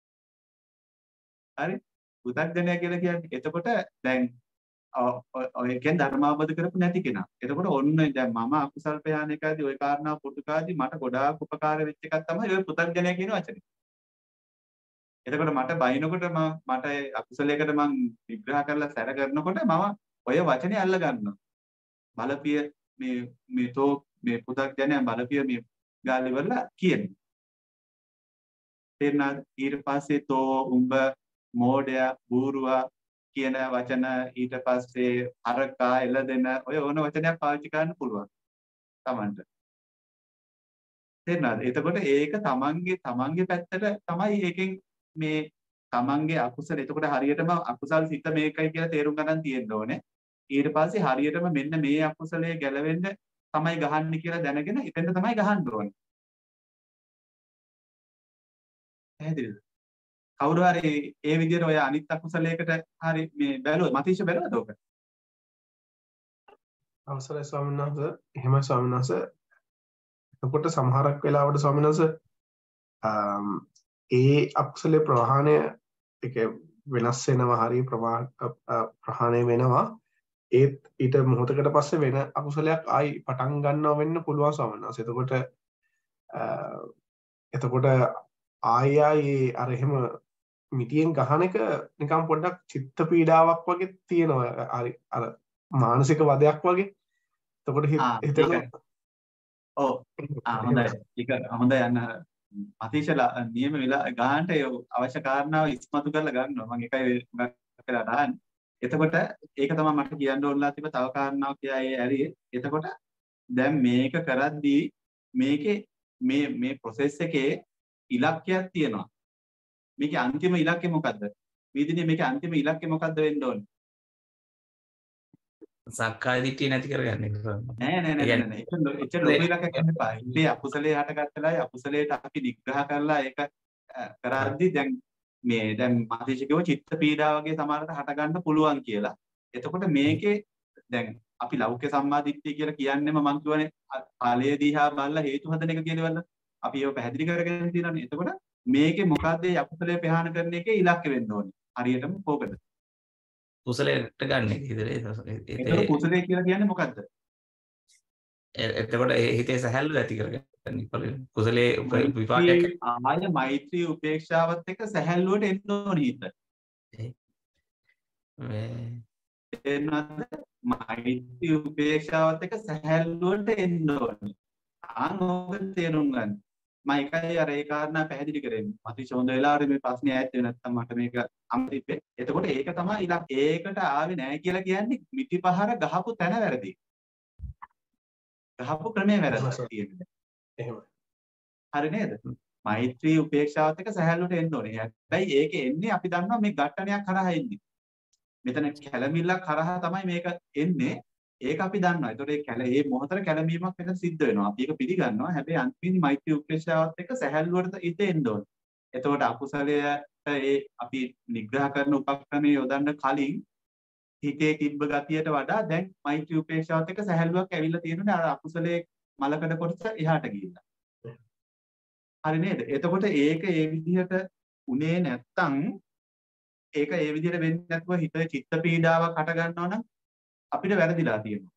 හරි? පෘථග්ජනයා කියලා කියන්නේ. එතකොට දැන් ඔය කියන්නේ ධර්මාවබෝධ කරපු නැති කෙනා. එතකොට ඔන්න දැන් මම අකුසල් ප්‍රහාණයකදී ওই කාරණාව පුරුදු කරද්දී මට ගොඩාක් උපකාර වෙච්ච එකක් තමයි ඔය පෘථග්ජනයා කියන වචනේ. එතකොට මට බයිනකොට මට අකුසලයකට මං විග්‍රහ කරලා සැර කරනකොට මම ඔය වචනේ අල්ල ගන්නවා. බලපිය මේ මේ තෝ මේ පුතග්ජනයා බලපිය මේ ගාලි වල කියන්නේ. තේරුණාද? ඊට පස්සේ තෝ උඹ මෝඩයා බූරුවා කියන වචන ඊට පස්සේ අරකා එළදෙන ඔය ඕන වචනයක් පාවිච්චි කරන්න පුළුවන්. Tamanට. තේරුණාද? එතකොට ඒක තමන්ගේ තමන්ගේ පැත්තට තමයි ඒකෙන් මේ තමන්ගේ අකුසල එතකොට හරියටම අකුසල් සිත මේකයි කියලා තේරුම් ගන්න තියෙන්න ඕනේ. ඊට පස්සේ හරියටම මෙන්න මේ අකුසලයේ ගැලවෙන්න තමයි ගහන්නේ කියලා දැනගෙන එතෙන්ට තමයි ගහන්න ඕනේ. පැහැදිලිද? කවුරු හරි ඒ විදිහට ඔය අනිත් අකුසලයකට හරි මේ බැලුවොත් මතීෂ බැලුවද ඔක? අවසරයි ස්වාමීන් වහන්සේ. එහෙමයි ස්වාමීන් වහන්සේ. එතකොට සමහරක් වෙලාවට ස්වාමීන් වහන්සේ ඒ අකුසලේ ප්‍රහාණය එක වෙනස් වෙනවා හරි ප්‍රහාණය වෙනවා ඒත් ඊට මොහොතකට පස්සේ වෙන අකුසලයක් ආයි පටන් ගන්නවා වෙන්න පුළුවන් ස්වාමීන් වහන්සේ. එතකොට එතකොට ආයි ආයි අර එහෙම මිටියෙන් ගහන එක නිකන් පොඩ්ඩක් චිත්ත පීඩාවක් වගේ තියෙනවා. හරි අර මානසික වදයක් වගේ. එතකොට හිතෙනවා ඔව් ආ හොඳයි. ඒක හොඳයි යන්න අතිශය නියම වෙලා ගන්නට අවශ්‍ය කාරණාව ඉස්මතු කරලා ගන්නවා. මම ඒකයි මොකක් කරලා දාන්නේ. එතකොට ඒක තමයි මට කියන්න ඕනලා තිබ්බ තව කාරණාවක් කියයි ඇරියේ. එතකොට දැන් මේක කරද්දී මේකේ මේ මේ process එකේ ඉලක්කයක් තියෙනවා. මේකේ අන්තිම ඉලක්කය මොකද්ද? වේදිනේ මේකේ අන්තිම ඉලක්කය මොකද්ද වෙන්න ඕනේ? සක්කාය දිට්ඨිය නැති කරගන්න එක. නෑ නෑ නෑ නෑ. එච්චර ලොකු ඉලක්කයක් ගන්න එපා. ඉතින් අකුසලයේ හටගත්තලායි අකුසලයට අපි නිග්‍රහ කරලා ඒක කරද්දී දැන් මේ දැන් මාතේශිකව චිත්ත පීඩා වගේ සමහරට හට ගන්න පුළුවන් කියලා. එතකොට මේකේ දැන් අපි ලෞකික සම්මාදිට්ඨිය කියලා කියන්නේම මම කියවනේ ඵලයේ දිහා බලලා හේතු හදන එක කියනවල අපි ඒව පැහැදිලි කරගෙන තියෙනවානේ. එතකොට මේකේ මොකද්ද මේ අකුසලයේ ප්‍රහාණ කරන එකේ ඉලක්ක වෙන්න ඕනේ. හරියටම කොහොමද? කුසලයට ගන්න එක ඉතින් ඒක කුසලයේ කියලා කියන්නේ මොකද්ද? එතකොට හිතේ සැහැල්ලුව ඇති කරගන්න කුසලයේ විපාකයක් ආය මෛත්‍රී උපේක්ෂාවත් එක්ක සැහැල්ලුවට එන්න ඕනේ හිත. එන්නත් මෛත්‍රී උපේක්ෂාවත් එක්ක සැහැල්ලුවට එන්න ඕනේ. ආනෝක තේරුම් ගන්න. මම එකයි අර ඒ කාරණා පැහැදිලි කරන්නේ. අතිශය හොඳ වෙලාවට මේ ප්‍රශ්නේ ඈත් වෙන්නේ නැත්නම් මට මේක අමතිප්පේ. එතකොට ඒක තමයි ඉලක්ක. ඒකට ආවේ නැහැ කියලා කියන්නේ මිටිපහර ගහපු තැන වැරදි. ගහපු ක්‍රමය වැරද්දක් තියෙනවා. එහෙමයි. හරි නේද? මෛත්‍රී උපේක්ෂාවත් එක්ක සහැල්ලුවට එන්න ඕනේ. හැබැයි ඒක එන්නේ අපි දන්නවා මේ ඝට්ටනයක් කරා එන්නේ. මෙතන කැළඹිල්ලක් කරා තමයි මේක එන්නේ. ඒක අපි දන්නවා. ඒතකොට මේ කැළ මේ මොහතර කැළඹීමක් මෙතන සිද්ධ වෙනවා. අපි ඒක පිළිගන්නවා. හැබැයි අන්තිමේදී මෛත්‍රී උපේක්ෂාවත් එක්ක සහැල්ලුවට ඉත එන්න ඕනේ. එතකොට අකුසලයට ඒ අපි නිග්‍රහ කරන උපක්‍රමයේ යොදන්න කලින් හිතේ තිබ්බ ගතියට වඩා දැන් මෛත්‍රී උපේක්ෂාවත් එක්ක සහැල්ලුවක් ඇවිල්ලා තියෙනුනේ අර අකුසලයේ මලකඩ කොටස එහාට ගිහිල්ලා. හරි නේද? එතකොට ඒක ඒ විදිහට උනේ නැත්තම් ඒක ඒ විදිහට වෙන්නේ නැතුව හිතේ චිත්ත පීඩාවක් හට ගන්නවා නම් අපිට වැරදිලා තියෙනවා.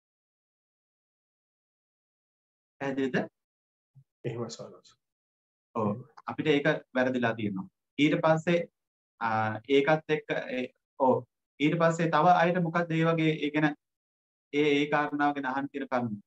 පැහැදිලිද? එහෙමයි සාරස්. ඔව් අපිට ඒක වැරදිලා තියෙනවා. ඊට පස්සේ ඒකත් එක්ක ඔව් ඊට පස්සේ තව අයට මොකක්ද ඒ වගේ ඒ කියන ඒ ඒ කාරණාව ගැන අහන්න තියෙන කරුණු.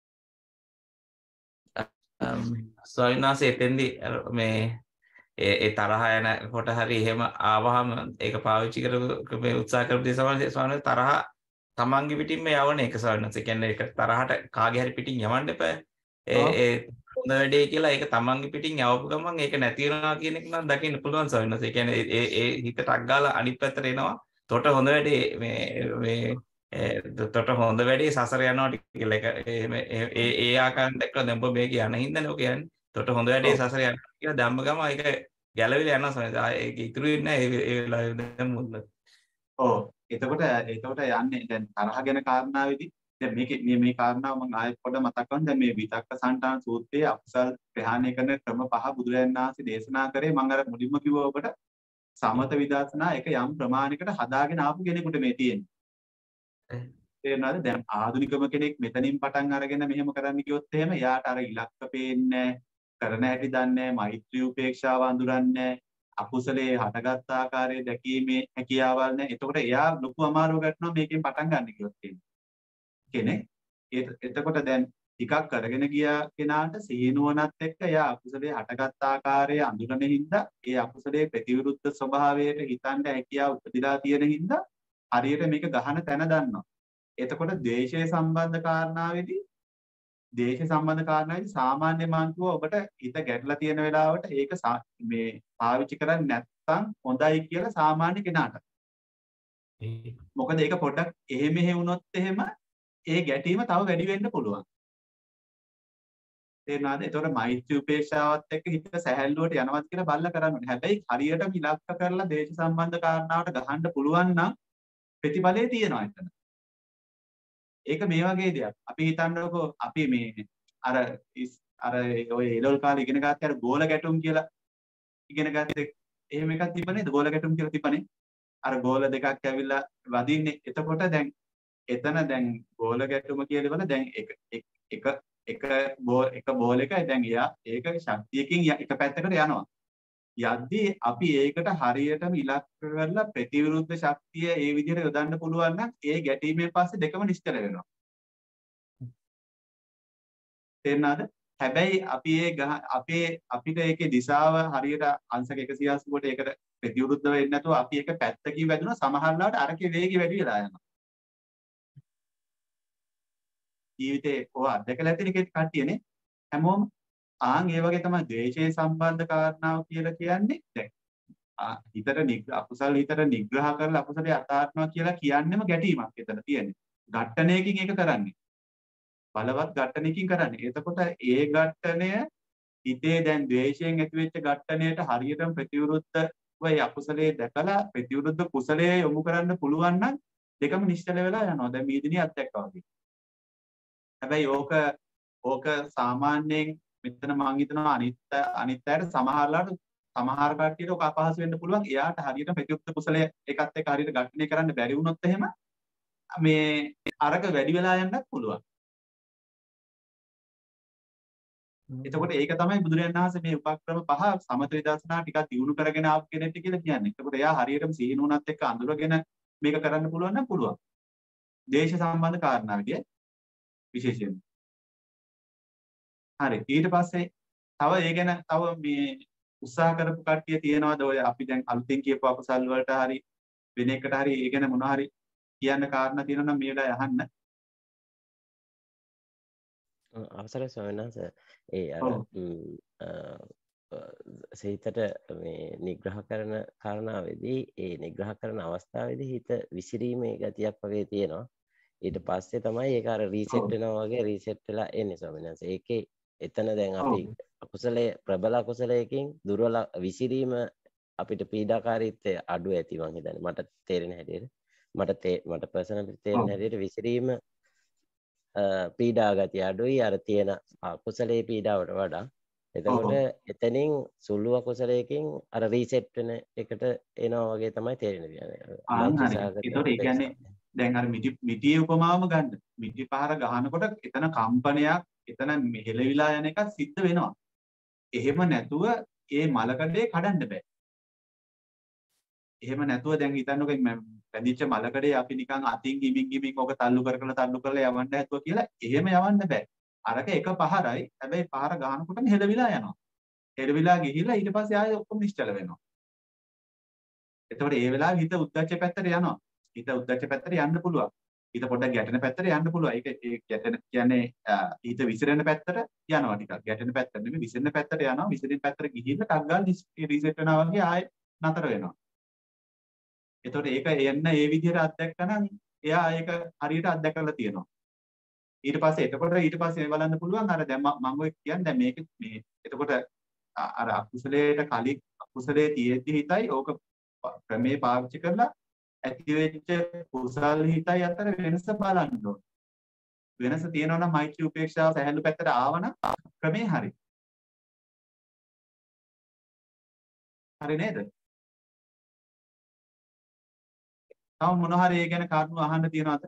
සොයිනාසේ එතෙන්දී මේ ඒ ඒ තරහ යන කොට හරි එහෙම ආවහම ඒක පාවිච්චි කරපු මේ උත්සාහ කරපු දේ සමහර තරහ තමන්ගේ පිටින්ම යවන එක සවනස්. ඒ කියන්නේ ඒක තරහට කාගේ හරි පිටින් යවන්න එපා. ඒ ඒ හොඳ වැඩේ කියලා ඒක තමන්ගේ පිටින් යවපු ගමන් ඒක නැති වෙනවා කියන එක නම් දකින්න පුළුවන් සවනස්. ඒ කියන්නේ ඒ ඒ හිතට අග්ගාලා අනිත් පැත්තට එනවා. තොට හොඳ වැඩේ මේ මේ තොට හොඳ වැඩේ සසර යනවා කියලා ඒක ඒ ඒ ආකාරයට එක්ක දැන් ඔබ මේ කියන හින්දානේ ඔය කියන්නේ. තොට හොඳ වැඩේ සසර යනවා කියලා ධම්ම ගම ඒක ගැලවිලා යනවා සවනස්. ඒක ඉතුරු වෙන්නේ නැහැ ඒ වෙලාවේ දැන් මුන්න. ඔව් එතකොට එතකොට යන්නේ දැන් තරහ ගැන කාරණාවේදී දැන් මේකේ මේ මේ කාරණාව මම ආයෙත් පොඩ්ඩක් මතක් කරනවා. දැන් මේ විතක්ක සංඨාන සූත්‍රයේ අකුසල් ප්‍රහාණය කරන ක්‍රම පහ බුදුරජාණන් වහන්සේ දේශනා කරේ. මම අර මුලින්ම කිව්වා ඔබට සමත විදර්ශනා එක යම් ප්‍රමාණයකට හදාගෙන ආපු කෙනෙකුට මේ තියෙන්නේ. තේරෙනවද? දැන් ආධුනිකම කෙනෙක් මෙතනින් පටන් අරගෙන මෙහෙම කරන්න කිව්වොත් එහෙම එයාට අර ඉලක්ක පේන්නේ කරන හැටි දන්නේ මෛත්‍රී උපේක්ෂාව අඳුරන්නේ අකුසලයේ හටගත් ආකාරය දැකීමේ හැකියාවල් නැහැ. එතකොට එයා ලොකු අමාරුවක් ගන්නවා මේකෙන් පටන් ගන්න කිව්වොත් කෙනෙක්. එතකොට දැන් ටිකක් කරගෙන ගියා කෙනාට සිහිනුවණත් එක්ක එයා අකුසලයේ හටගත් ආකාරය අඳුරන හින්දා ඒ අකුසලයේ ප්‍රතිවිරුද්ධ ස්වභාවයට හිතන්න හැකියාව උපදිලා තියෙන හින්දා හරියට මේක ගහන තැන දන්නවා. එතකොට ද්වේෂය සම්බන්ධ කාරණාවේදී ද්වේෂ සම්බන්ධ කාරණාවේදී සාමාන්‍ය මාන්තුව ඔබට හිත ගැටලා තියෙන වෙලාවට ඒක මේ පාවිච්චි කරන්නේ නැත්නම් හොඳයි කියලා සාමාන්‍ය කෙනාට. මොකද ඒක පොඩ්ඩක් එහෙ මෙහෙ වුණොත් එහෙම ඒ ගැටීම තව වැඩි වෙන්න පුළුවන්. තේරුණාද? ඒතකොට මෛත්‍රී උපේක්ෂාවත් එක්ක හිත සැහැල්ලුවට යනවත් කියලා බල්ලා කරන්න ඕනේ. හැබැයි හරියටම ඉලක්ක කරලා ද්වේෂ සම්බන්ධ කාරණාවට ගහන්න පුළුවන් නම් ප්‍රතිඵලය තියෙනවා එතන. ඒක මේ වගේ දෙයක්. අපි හිතන්නකෝ අපි මේ අර අර ඔය එළවල් කාලේ ඉගෙන ගත්තේ අර ගෝල ගැටුම් කියලා ඉගෙන ගත්තේ එහෙම එකක් තිබ්බ නේද? ගෝල ගැටුම් කියලා තිබ්බනේ. අර ගෝල දෙකක් ඇවිල්ලා වදින්නේ. එතකොට දැන් එතන දැන් ගෝල ගැටුම කියලාවල දැන් එක එක එක එක බෝල් එක බෝල් එකයි දැන් එයා ඒක ශක්තියකින් එක පැත්තකට යනවා. යද්දී අපි ඒකට හරියටම ඉලක්ක කරලා ප්‍රතිවිරුද්ධ ශක්තිය ඒ විදිහට යොදන්න පුළුවන් නම් ඒ ගැටීමෙන් පස්සේ දෙකම නිශ්චල වෙනවා. තේරුණාද? හැබැයි අපි ඒ අපේ අපිට ඒකේ දිශාව හරියට අංශක එකසිය අසූවට ඒකට ප්‍රතිවිරුද්ධ වෙන්නේ නැතුව අපි එක පැත්තකින් වැදුණා සමහර ලාට අරකේ වේගය වැඩි වෙලා යනවා. ජීවිතේ ඔය අත්දැකලා ඇතිනේ කට්ටියනේ හැමෝම ආන් ඒ වගේ තමයි ද්වේෂයේ සම්බන්ධ කාරණාව කියලා කියන්නේ. දැන් හිතට අකුසල හිතට නිග්‍රහ කරලා අකුසලයේ අතාරිනවා කියලා කියන්නේම ගැටීමක් එතන තියෙන්නේ. ඝට්ටණයකින් ඒක කරන්නේ. බලවත් ඝට්ටණයකින් කරන්නේ. එතකොට ඒ ඝට්ටණය හිතේ දැන් ද්වේෂයෙන් ඇතිවෙච්ච ඝට්ටණයට හරියටම ප්‍රතිවිරුද්ධ වෙයි අකුසලයේ දැකලා ප්‍රතිවිරුද්ධ කුසලයේ යොමු කරන්න පුළුවන් නම් දෙකම නිශ්චල වෙලා යනවා. දැන් මීදිනේ අත්දැක්කා වගේ. හැබැයි ඕක ඕක සාමාන්‍යයෙන් මෙතන මම හිතනවා අනිත් අනිත් අයට සමහරලාට සමහර කට්ටියට ඔක අපහසු වෙන්න පුළුවන්. එයාට හරියට ප්‍රතිඋත්තර කුසලයේ එකත් එක්ක හරියට ඝට්ටණය කරන්න බැරි වුණොත් එහෙම මේ අරක වැඩි වෙලා යන්නත් පුළුවන්. එතකොට ඒක තමයි බුදුරජාණන් වහන්සේ මේ උපක්‍රම පහ සමත විදර්ශනා ටිකක් දියුණු කරගෙන ආපු කෙනෙක් කියලා කියන්නේ. එතකොට එයා හරියටම සීනුණත් එක්ක අඳුරගෙන මේක කරන්න පුළුවන් නම් පුළුවන්. දේශ සම්බන්ධ කාරණා විදිය විශේෂයෙන්. හරි ඊට පස්සේ තව ඒ ගැන තව මේ උත්සාහ කරපු කට්ටිය තියනවාද ඔය අපි දැන් අලුතින් කියපු අකුසල් වලට හරි වෙන එකට හරි ඒ ගැන මොනවා හරි කියන්න කාරණා තියෙනවා නම් මේ වෙලාවේ අහන්න. අවසරයි ස්වාමීන් වහන්සේ. ඒ අර සිතට මේ නිග්‍රහ කරන කාරණාවේදී ඒ නිග්‍රහ කරන අවස්ථාවේදී හිත විසිරීමේ ගතියක් වගේ තියෙනවා. ඊට පස්සේ තමයි ඒක අර රීසෙට් වෙනවා වගේ රීසෙට් වෙලා එන්නේ ස්වාමීන් වහන්සේ. ඒකේ එතන දැන් අපි අකුසලයේ ප්‍රබල අකුසලයකින් දුර්වල විසිරීම අපිට පීඩාකාරීත්වය අඩු ඇති මං හිතන්නේ. මට තේරෙන හැටියට මට මට පර්සනලි තේරෙන හැටියට විසිරීම පීඩා ගතිය අඩුයි අර තියෙන අකුසලයේ පීඩාවට වඩා. එතකොට එතනින් සුළු අකුසලයකින් අර රීසෙට් වෙන එකට එනවා වගේ තමයි තේරෙන්නේ. ඒතකොට ඒ කියන්නේ දැන් අර මිටි මිටියේ උපමාවම ගන්න. මිටි පහර ගහනකොට එතන කම්පනයක් එතන හෙලවිලා යන එකක් සිද්ධ වෙනවා. එහෙම නැතුව ඒ මලකඩේ කඩන්න බෑ. එහෙම නැතුව දැන් හිතන්නකෝ පැදිච්ච මලකඩේ අපි නිකන් අතින් ගිමින් ගිමින් ඔක තල්ලු කර කර තල්ලු කරලා යවන්න හැදුවා කියලා එහෙම යවන්න බෑ. අරක එක පහරයි. හැබැයි පහර ගහනකොටම හෙලවිලා යනවා. හෙලවිලා ගිහිල්ලා ඊට පස්සේ ආයෙ ඔක්කොම නිශ්චල වෙනවා. එතකොට ඒ වෙලාවේ හිත උද්දච්ච පැත්තට යනවා. හිත උද්දච්ච පැත්තට යන්න පුළුවන්. හිත පොඩ්ඩක් ගැටෙන පැත්තට යන්න පුළුවන්. ඒක ඒ ගැටෙන කියන්නේ හිත විසිරෙන පැත්තට යනවා ටිකක්. ගැටෙන පැත්තට නෙමෙයි විසිරෙන පැත්තට යනවා. විසිරෙන පැත්තට ගිහිල්ලා ටක් ගාලා රීසෙට් වෙනවා වගේ ආයෙ නතර වෙනවා. එතකොට ඒක එන්න ඒ විදිහට අත්දැක්කනම් එයා ඒක හරියට අත්දැකලා තියෙනවා. ඊට පස්සේ එතකොට ඊට පස්සේ බලන්න පුළුවන් අර දැන් මම ඔය කියන්නේ දැන් මේක මේ එතකොට අර අකුසලයට කලින් අකුසලයේ තියෙද්දි හිතයි ඕක ක්‍රමේ පාවිච්චි කරලා ඇති වෙච්ච කුසල් හිතයි අතර වෙනස බලන්න ඕන. වෙනස තියෙනවා නම් මෛත්‍රී උපේක්ෂාව සැහැල්ලු පැත්තට ආවනම් ක්‍රමේ හරි. හරි නේද? තව මොන හරි ඒ ගැන කාරණා අහන්න තියෙනවද?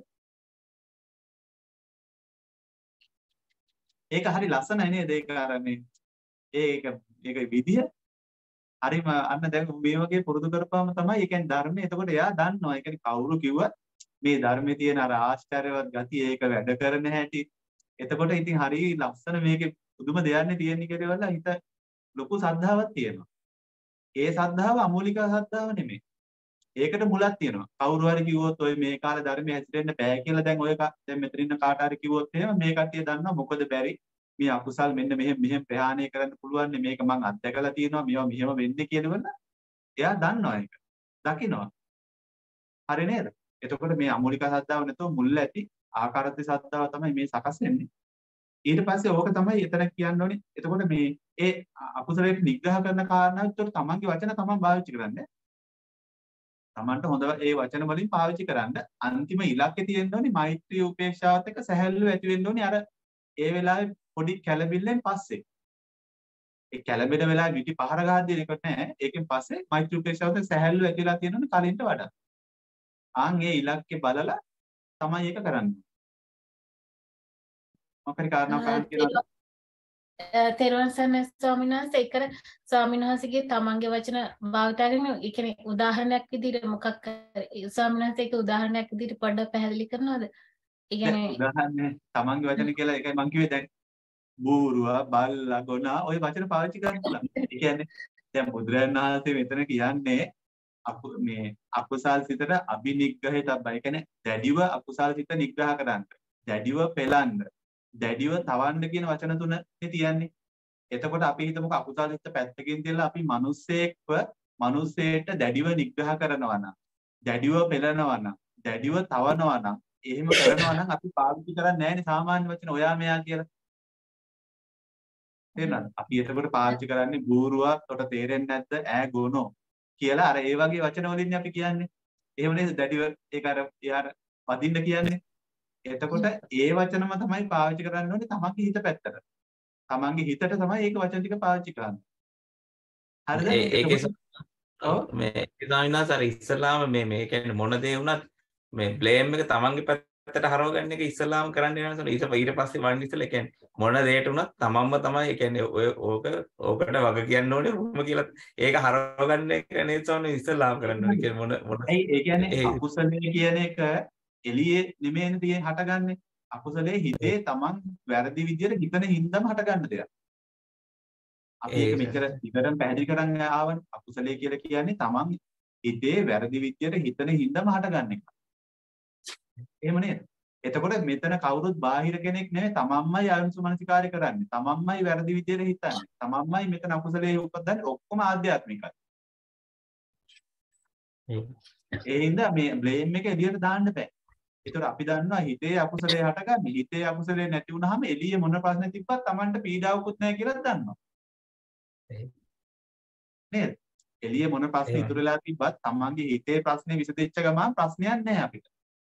ඒක හරි ලස්සනයි නේද? ඒක අර මේ ඒක ඒක විදිය හරිම අන්න දැන් මේ වගේ පුරුදු කරපුවාම තමයි ඒ කියන්නේ ධර්මයේ. එතකොට එයා දන්නවා. ඒ කියන්නේ කවුරු කිව්වත් මේ ධර්මයේ තියෙන අර ආශ්චර්යවත් ගතිය ඒක වැඩ කරන හැටි. එතකොට ඉතින් හරි ලස්සන මේකේ පුදුම දෙයක්නේ තියෙන්නේ කියලා හිත ලොකු සද්ධාවක් තියෙනවා. ඒ සද්ධාව අමූලික සද්ධාව නෙමෙයි. ඒකට මුලක් තියෙනවා. කවුරු හරි කිව්වොත් ඔය මේ කාලේ ධර්මයේ හැසිරෙන්න බෑ කියලා දැන් ඔය දැන් මෙතන ඉන්න කාට හරි කිව්වොත් එහෙම මේ කට්ටිය දන්නවා මොකද බැරි. මේ අකුසල් මෙන්න මෙහෙම මෙහෙම ප්‍රහාණය කරන්න පුළුවන් නේ මේක මං අත්දැකලා තියෙනවා මේවා මෙහෙම වෙන්නේ කියනවල එයා දන්නවා ඒක. දකිනවා. හරි නේද? එතකොට මේ අමූලික සද්ධාව නැතුව මුල් ඇති ආකාරත්‍ය සද්ධාව තමයි මේ සකස් වෙන්නේ. ඊට පස්සේ ඕක තමයි එතන කියන්න ඕනේ. එතකොට මේ ඒ අකුසලයට නිග්‍රහ කරන කාරණා විතර තමන්ගේ වචන තමන් පාවිච්චි කරන්නේ. තමන්ට හොඳ ඒ වචන වලින් පාවිච්චි කරන්න අන්තිම ඉලක්කය තියෙන්න ඕනේ මෛත්‍රී උපේක්ෂාවත් එක්ක සැහැල්ලුව ඇති වෙන්න ඕනේ අර ඒ වෙලාවේ පොඩි කැළඹිල්ලෙන් පස්සේ. ඒ කැළඹෙන වෙලාවේ විටි පහර ගහද්දී ඒක නෑ. ඒකෙන් පස්සේ මෛත්‍රී උපේක්ෂාවත් එක්ක සැහැල්ලුව ඇතිලා තියෙනවනේ කලින්ට වඩා. ආන් ඒ ඉලක්කේ බලලා තමයි ඒක කරන්නේ. මොකක්ද කාරණාවක් අහන්න කියනවාද? තෙරුවන් සරණයි ස්වාමීන් වහන්සේ. ඒකර ස්වාමීන් වහන්සේගේ තමන්ගේ වචන භාවිතා කරන ඒ කියන්නේ උදාහරණයක් විදිහට මොකක් ස්වාමීන් වහන්සේ ඒක උදාහරණයක් විදිහට පොඩ්ඩක් පැහැදිලි කරනවද? ඒ කියන්නේ උදාහරණයක් තමන්ගේ වචන කියලා ඒකයි මම කිව්වේ දැන් බූරුවා බල්ලා ගොනා ওই වචන පාවිච්චි කරන්න පුළුවන්. ඒ කියන්නේ දැන් බුදුරජාණන් වහන්සේ මෙතන කියන්නේ අපු මේ අකුසල් සිතට අබිනිග්‍රහය තබ්බයි. ඒ කියන්නේ දැඩිව අකුසල් සිත නිග්‍රහ කරන්න. දැඩිව පෙළන්න. දැඩිව තවන්න කියන වචන තුනේ තියන්නේ. එතකොට අපි හිතමුකෝ අකුසල් සිත පැත්තකින් තියලා අපි මිනිස්සෙක්ව මිනිස්සෙට දැඩිව නිග්‍රහ කරනවා නම්, දැඩිව පෙළනවා නම්, දැඩිව තවනවා නම්, එහෙම කරනවා නම් අපි පාවිච්චි කරන්නේ නැහැනේ සාමාන්‍ය වචන ඔයා මෙයා කියලා. තේරෙනවද? අපි එතකොට පාවිච්චි කරන්නේ බූරුවා තොට තේරෙන්නේ නැද්ද ඈ ගොනෝ කියලා අර ඒ වගේ වචන වලින් අපි කියන්නේ. එහෙම නේද? දැඩිව ඒක අර යාර වදින්න කියන්නේ. එතකොට ඒ වචනම තමයි පාවිච්චි කරන්න ඕනේ තමන්ගේ හිත පැත්තට. තමන්ගේ හිතට තමයි ඒක වචන ටික පාවිච්චි කරන්නේ. හරිද? ඒකේ මේ ඉදාවිනාස අර ඉස්සලාම මේ මේ කියන්නේ මොන දේ වුණත් මේ බ්ලේම් එක තමන්ගේ පැත්තට හරව ගන්න එක ඉස්සලාම කරන්න වෙනවා. ඊට ඊට පස්සේ වань ඉස්සලා කියන්නේ මොන දේට වුණත් තමන්ම තමයි ඒ කියන්නේ ඔය ඕක ඕකට වග කියන්න ඕනේ මොකම කියලා ඒක හරව ගන්න එක නේද සෝනේ ඉස්සලාම කරන්න ඕනේ කියන්නේ මොන මොන ඒ කියන්නේ අකුසලයේ කියන එක එළියේ නෙමෙයිනේ තියෙන හටගන්නේ. අකුසලයේ හිතේ තමන් වැරදි විදියට හිතන හින්දාම හටගන්න දෙයක්. අපි ඒක මෙච්චර ඉතරම් පැහැදිලි කරන්න ආවනේ. අකුසලයේ කියලා කියන්නේ තමන් හිතේ වැරදි විදියට හිතන හින්දාම හටගන්න එක. එහෙම නේද? එතකොට මෙතන කවුරුත් බාහිර කෙනෙක් නෙවෙයි, තමන්මයි අයෝනිසෝමනසිකාරය කරන්නේ. තමන්මයි වැරදි විදියට හිතන්නේ. තමන්මයි මෙතන අකුසලයේ උපදන්නේ. ඔක්කොම ආධ්‍යාත්මිකයි. ඒ හින්දා මේ බ්ලේම් එක එළියට දාන්න බෑ. ඒතර අපි දන්නවා හිතේ අකුසලයේ හටගන්නේ. හිතේ අකුසලයේ නැති වුනහම එළියේ මොන ප්‍රශ්න තිබ්බත් Tamanට පීඩාවකුත් නැහැ කියලා දන්නවා. නේද? එළියේ මොන ප්‍රශ්න ඉතුරු වෙලා තිබ්බත් Tamanගේ හිතේ ප්‍රශ්නේ විසඳෙච්ච ගමන් ප්‍රශ්නයක් නැහැ අපිට.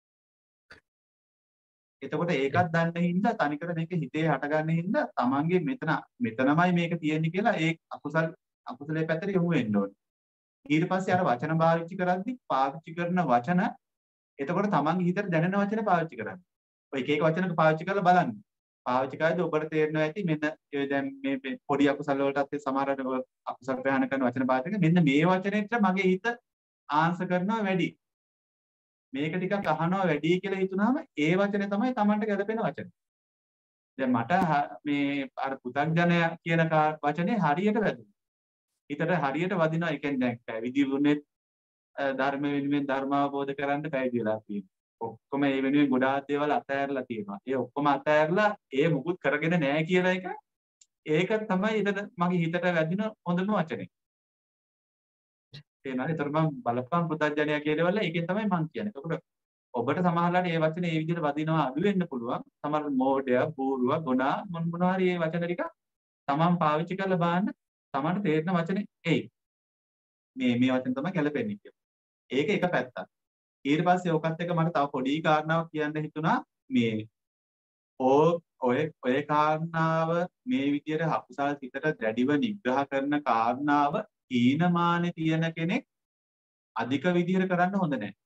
එතකොට ඒකත් දන්න හින්දා තනිකර මේක හිතේ හටගන්න හින්දා Tamanගේ මෙතන මෙතනමයි මේක තියෙන්නේ කියලා ඒ අකුසල අකුසලයේ පැත්තට යොමු වෙන්න ඕනේ. ඊට පස්සේ අර වචන භාවිත කරද්දි පාවිච්චි කරන වචන එතකොට තමන්ගේ හිතට දැනෙන වචන පාවිච්චි කරන්න. ඔය එක එක වචනක පාවිච්චි කරලා බලන්න. පාවිච්චි කරද්දී ඔබට තේරෙනවා ඇති මෙන්න ඒ දැන් මේ පොඩි අකුසල වලටත් සමහරට අකුසල ප්‍රහාණ කරන වචන පාවිච්චි කරන මෙන්න මේ වචනෙට මගේ හිත ආන්සර් කරනවා වැඩි. මේක ටිකක් අහනවා වැඩි කියලා හිතුනහම ඒ වචනේ තමයි තමන්ට ගැලපෙන වචන. දැන් මට මේ අර පුතග්ජනය කියන වචනේ හරියට වැදුනා. හිතට හරියට වදිනවා. ඒ කියන්නේ දැන් පැවිදි වුණෙත් ධර්ම වෙනුවෙන් ධර්ම අවබෝධ කරන්න පැවිදි වෙලා තියෙනවා. ඔක්කොම ඒ වෙනුවෙන් ගොඩාක් දේවල් අතහැරලා තියෙනවා. ඒ ඔක්කොම අතහැරලා ඒ මුකුත් කරගෙන නැහැ කියලා එක ඒක තමයි එතන මගේ හිතට වැදින හොඳම වචනේ. තේරෙනවද? ඒතර මම බලපං පුතග්ජනය කියලාවල ඒකෙන් තමයි මම කියන්නේ. ඒකට ඔබට සමහරලාට මේ වචනේ මේ විදිහට වදිනවා අඩු වෙන්න පුළුවන්. සමහර මෝඩයා, බූරුවා, ගොනා මොන මොනවා හරි මේ වචන ටික තමන් පාවිච්චි කරලා බලන්න. තමන්ට තේරෙන වචනේ එයි. මේ මේ වචන තමයි ගැලපෙන්නේ කියලා. ඒක එක පැත්තක්. ඊට පස්සේ ඔකත් එක මට තව පොඩි කාරණාවක් කියන්න හිතුණා. මේ ඔය ඔය කාරණාව මේ විදියට අකුසල් සිතට දැඩිව නිග්‍රහ කරන කාරණාව ඊනමානේ තියෙන කෙනෙක් අධික විදියට කරන්න හොඳ නැහැ.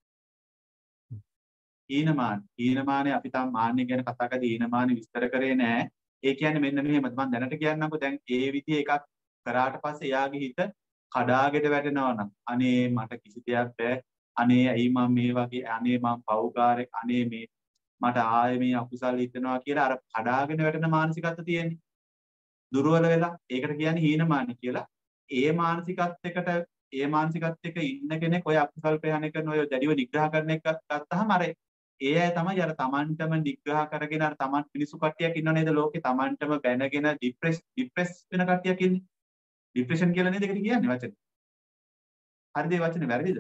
ඊනමාන ඊනමානේ අපි තාම මාන්නේ ගැන කතා කරලා ඊනමානේ විස්තර කරේ නැහැ. ඒ කියන්නේ මෙන්න මෙහෙම මම දැනට කියන්නම්කෝ. දැන් ඒ විදිය එකක් කරාට පස්සේ එයාගේ හිත කඩාගෙන වැටෙනවා නම් අනේ මට කිසි දෙයක් බෑ. අනේ ඇයි මම මේ වගේ අනේ මම පව්කාරයෙක් අනේ මේ මට ආයේ මේ අකුසල් හිතෙනවා කියලා අර කඩාගෙන වැටෙන මානසිකත්වය තියෙන්නේ. දුර්වල වෙලා ඒකට කියන්නේ හීනමාන කියලා. ඒ මානසිකත්වයකට ඒ මානසිකත්වයක ඉන්න කෙනෙක් ඔය අකුසල් ප්‍රහාණය කරන ඔය දැඩිව නිග්‍රහ කරන එක ගත්තාම අර ඒ අය තමයි අර තමන්ටම නිග්‍රහ කරගෙන අර තමන් මිනිසු කට්ටියක් ඉන්නව නේද ලෝකේ තමන්ටම බැනගෙන ડિප්‍රෙස් ડિප්‍රෙස් වෙන කට්ටියක් ඉන්නේ. ડિප්‍රෙෂන් කියලා නේද ඒකට කියන්නේ වචනේ. හරිද ඒ වචනේ වැරදිද?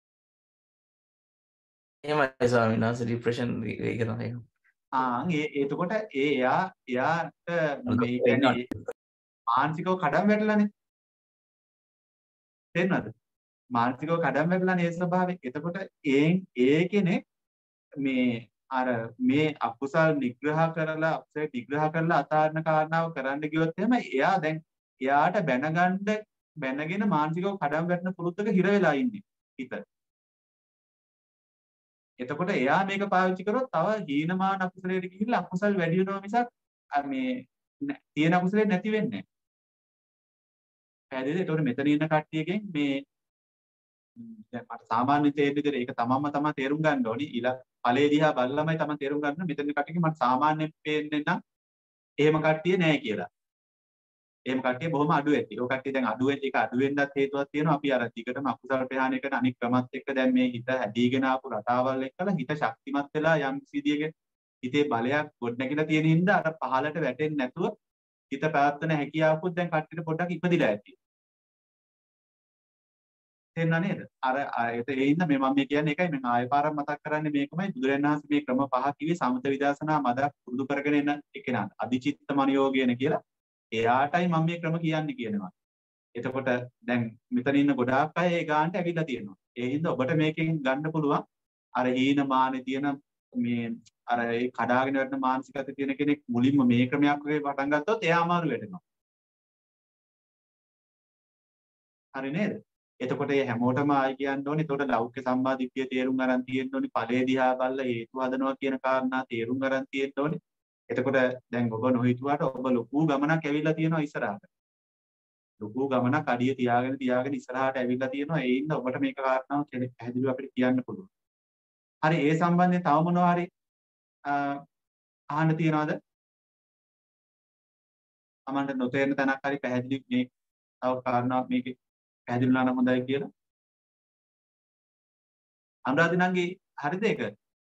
එහෙමයි ස්වාමීන් වහන්සේ ડિප්‍රෙෂන් ඒක තමයි. ආ ඒ එතකොට ඒ එයා එයාට මේ කියන්නේ මානසිකව කඩම් වැටලානේ. තේරෙනවද? මානසිකව කඩම් වැටලානේ ඒ ස්වභාවය. එතකොට ඒ ඒ කෙනෙක් මේ අර මේ අකුසල් නිග්‍රහ කරලා අපසේ නිග්‍රහ කරලා අතාරන කාරණාව කරන්න ගියොත් එහෙම එයා දැන් එයාට බැනගන්න බැනගෙන මානසිකව කඩම් වැටෙන පුරුද්දක හිර වෙලා ඉන්නේ හිත. එතකොට එයා මේක පාවිච්චි කරොත් තව හීනමාන අකුසලයට ගිහිල්ලා අකුසල් වැඩි වෙනවා මිසක් මේ තියෙන අකුසලෙ නැති වෙන්නේ නැහැ. පැහැදිලිද? ඒතකොට මෙතන ඉන්න කට්ටියගෙන් මේ දැන් මට සාමාන්‍ය තේරෙන විදිහට ඒක තමන්ම තමයි තේරුම් ගන්න ඕනි. ඊළඟ ඵලයේ දිහා බලලාමයි තමන් තේරුම් ගන්න. මෙතන කට්ටියගෙන් මට සාමාන්‍යයෙන් පේන්නේ නම් එහෙම කට්ටිය නැහැ කියලා. එහෙම කට්ටිය බොහොම අඩු ඇති. ඔය කට්ටිය දැන් අඩු වෙච්ච එක අඩු වෙන්නත් හේතුවක් තියෙනවා. අපි අර දිගටම අකුසල ප්‍රහාණය කරන අනික් ක්‍රමත් එක්ක දැන් මේ හිත හැදීගෙන ආපු රටාවල් එක්කලා හිත ශක්තිමත් වෙලා යම් සිදියක හිතේ බලයක් ගොඩනැගිලා තියෙන හින්දා අර පහලට වැටෙන්නේ නැතුව හිත පැවැත්වන හැකියාවකුත් දැන් කට්ටියට පොඩ්ඩක් ඉපදිලා ඇති. තේරුණා නේද? අර ඒ හින්දා මේ මම මේ කියන්නේ ඒකයි මම ආයෙ පාරක් මතක් කරන්නේ මේකමයි බුදුරජාණන් වහන්සේ මේ ක්‍රම පහ කිව්වේ සමත විදර්ශනා මදක් පුරුදු කරගෙන එන එකනට. අධිචිත්ත මනියෝගයන කියලා එයාටයි මම මේ ක්‍රම කියන්නේ කියනවා. එතකොට දැන් මෙතන ඉන්න ගොඩාක් අය ඒ ගානට ඇවිල්ලා තියෙනවා. ඒ හින්දා ඔබට මේකෙන් ගන්න පුළුවන් අර හීන මානේ තියෙන මේ අර ඒ කඩාගෙන වැටෙන මානසිකත්වයේ තියෙන කෙනෙක් මුලින්ම මේ ක්‍රමයක් වගේ පටන් ගත්තොත් එයා අමාරු වෙනවා. හරි නේද? එතකොට මේ හැමෝටම ආයි කියන්න ඕනේ. එතකොට ලෞකික සම්මාදිට්ඨිය තේරුම් ගන්න තියෙන්න ඕනේ. ඵලයේ දිහා බලලා හේතු හදනවා කියන කාරණා තේරුම් ගන්න තියෙන්න ඕනේ. එතකොට දැන් ඔබ නොහිතුවාට ඔබ ලොකු ගමනක් ඇවිල්ලා තියෙනවා ඉස්සරහට. ලොකු ගමනක් අඩිය තියාගෙන තියාගෙන ඉස්සරහට ඇවිල්ලා තියෙනවා. ඒ ඉන්න ඔබට මේක කාරණාව පැහැදිලිව අපිට කියන්න පුළුවන්. හරි ඒ සම්බන්ධයෙන් තව මොනවා හරි අහන්න තියනවද? අමන්ට නොතේරෙන තැනක් හරි පැහැදිලි මේ තව කාරණාවක් මේකේ පැහැදිලි වුණා නම් හොඳයි කියලා. අනුරාධනංගී හරිද ඒක?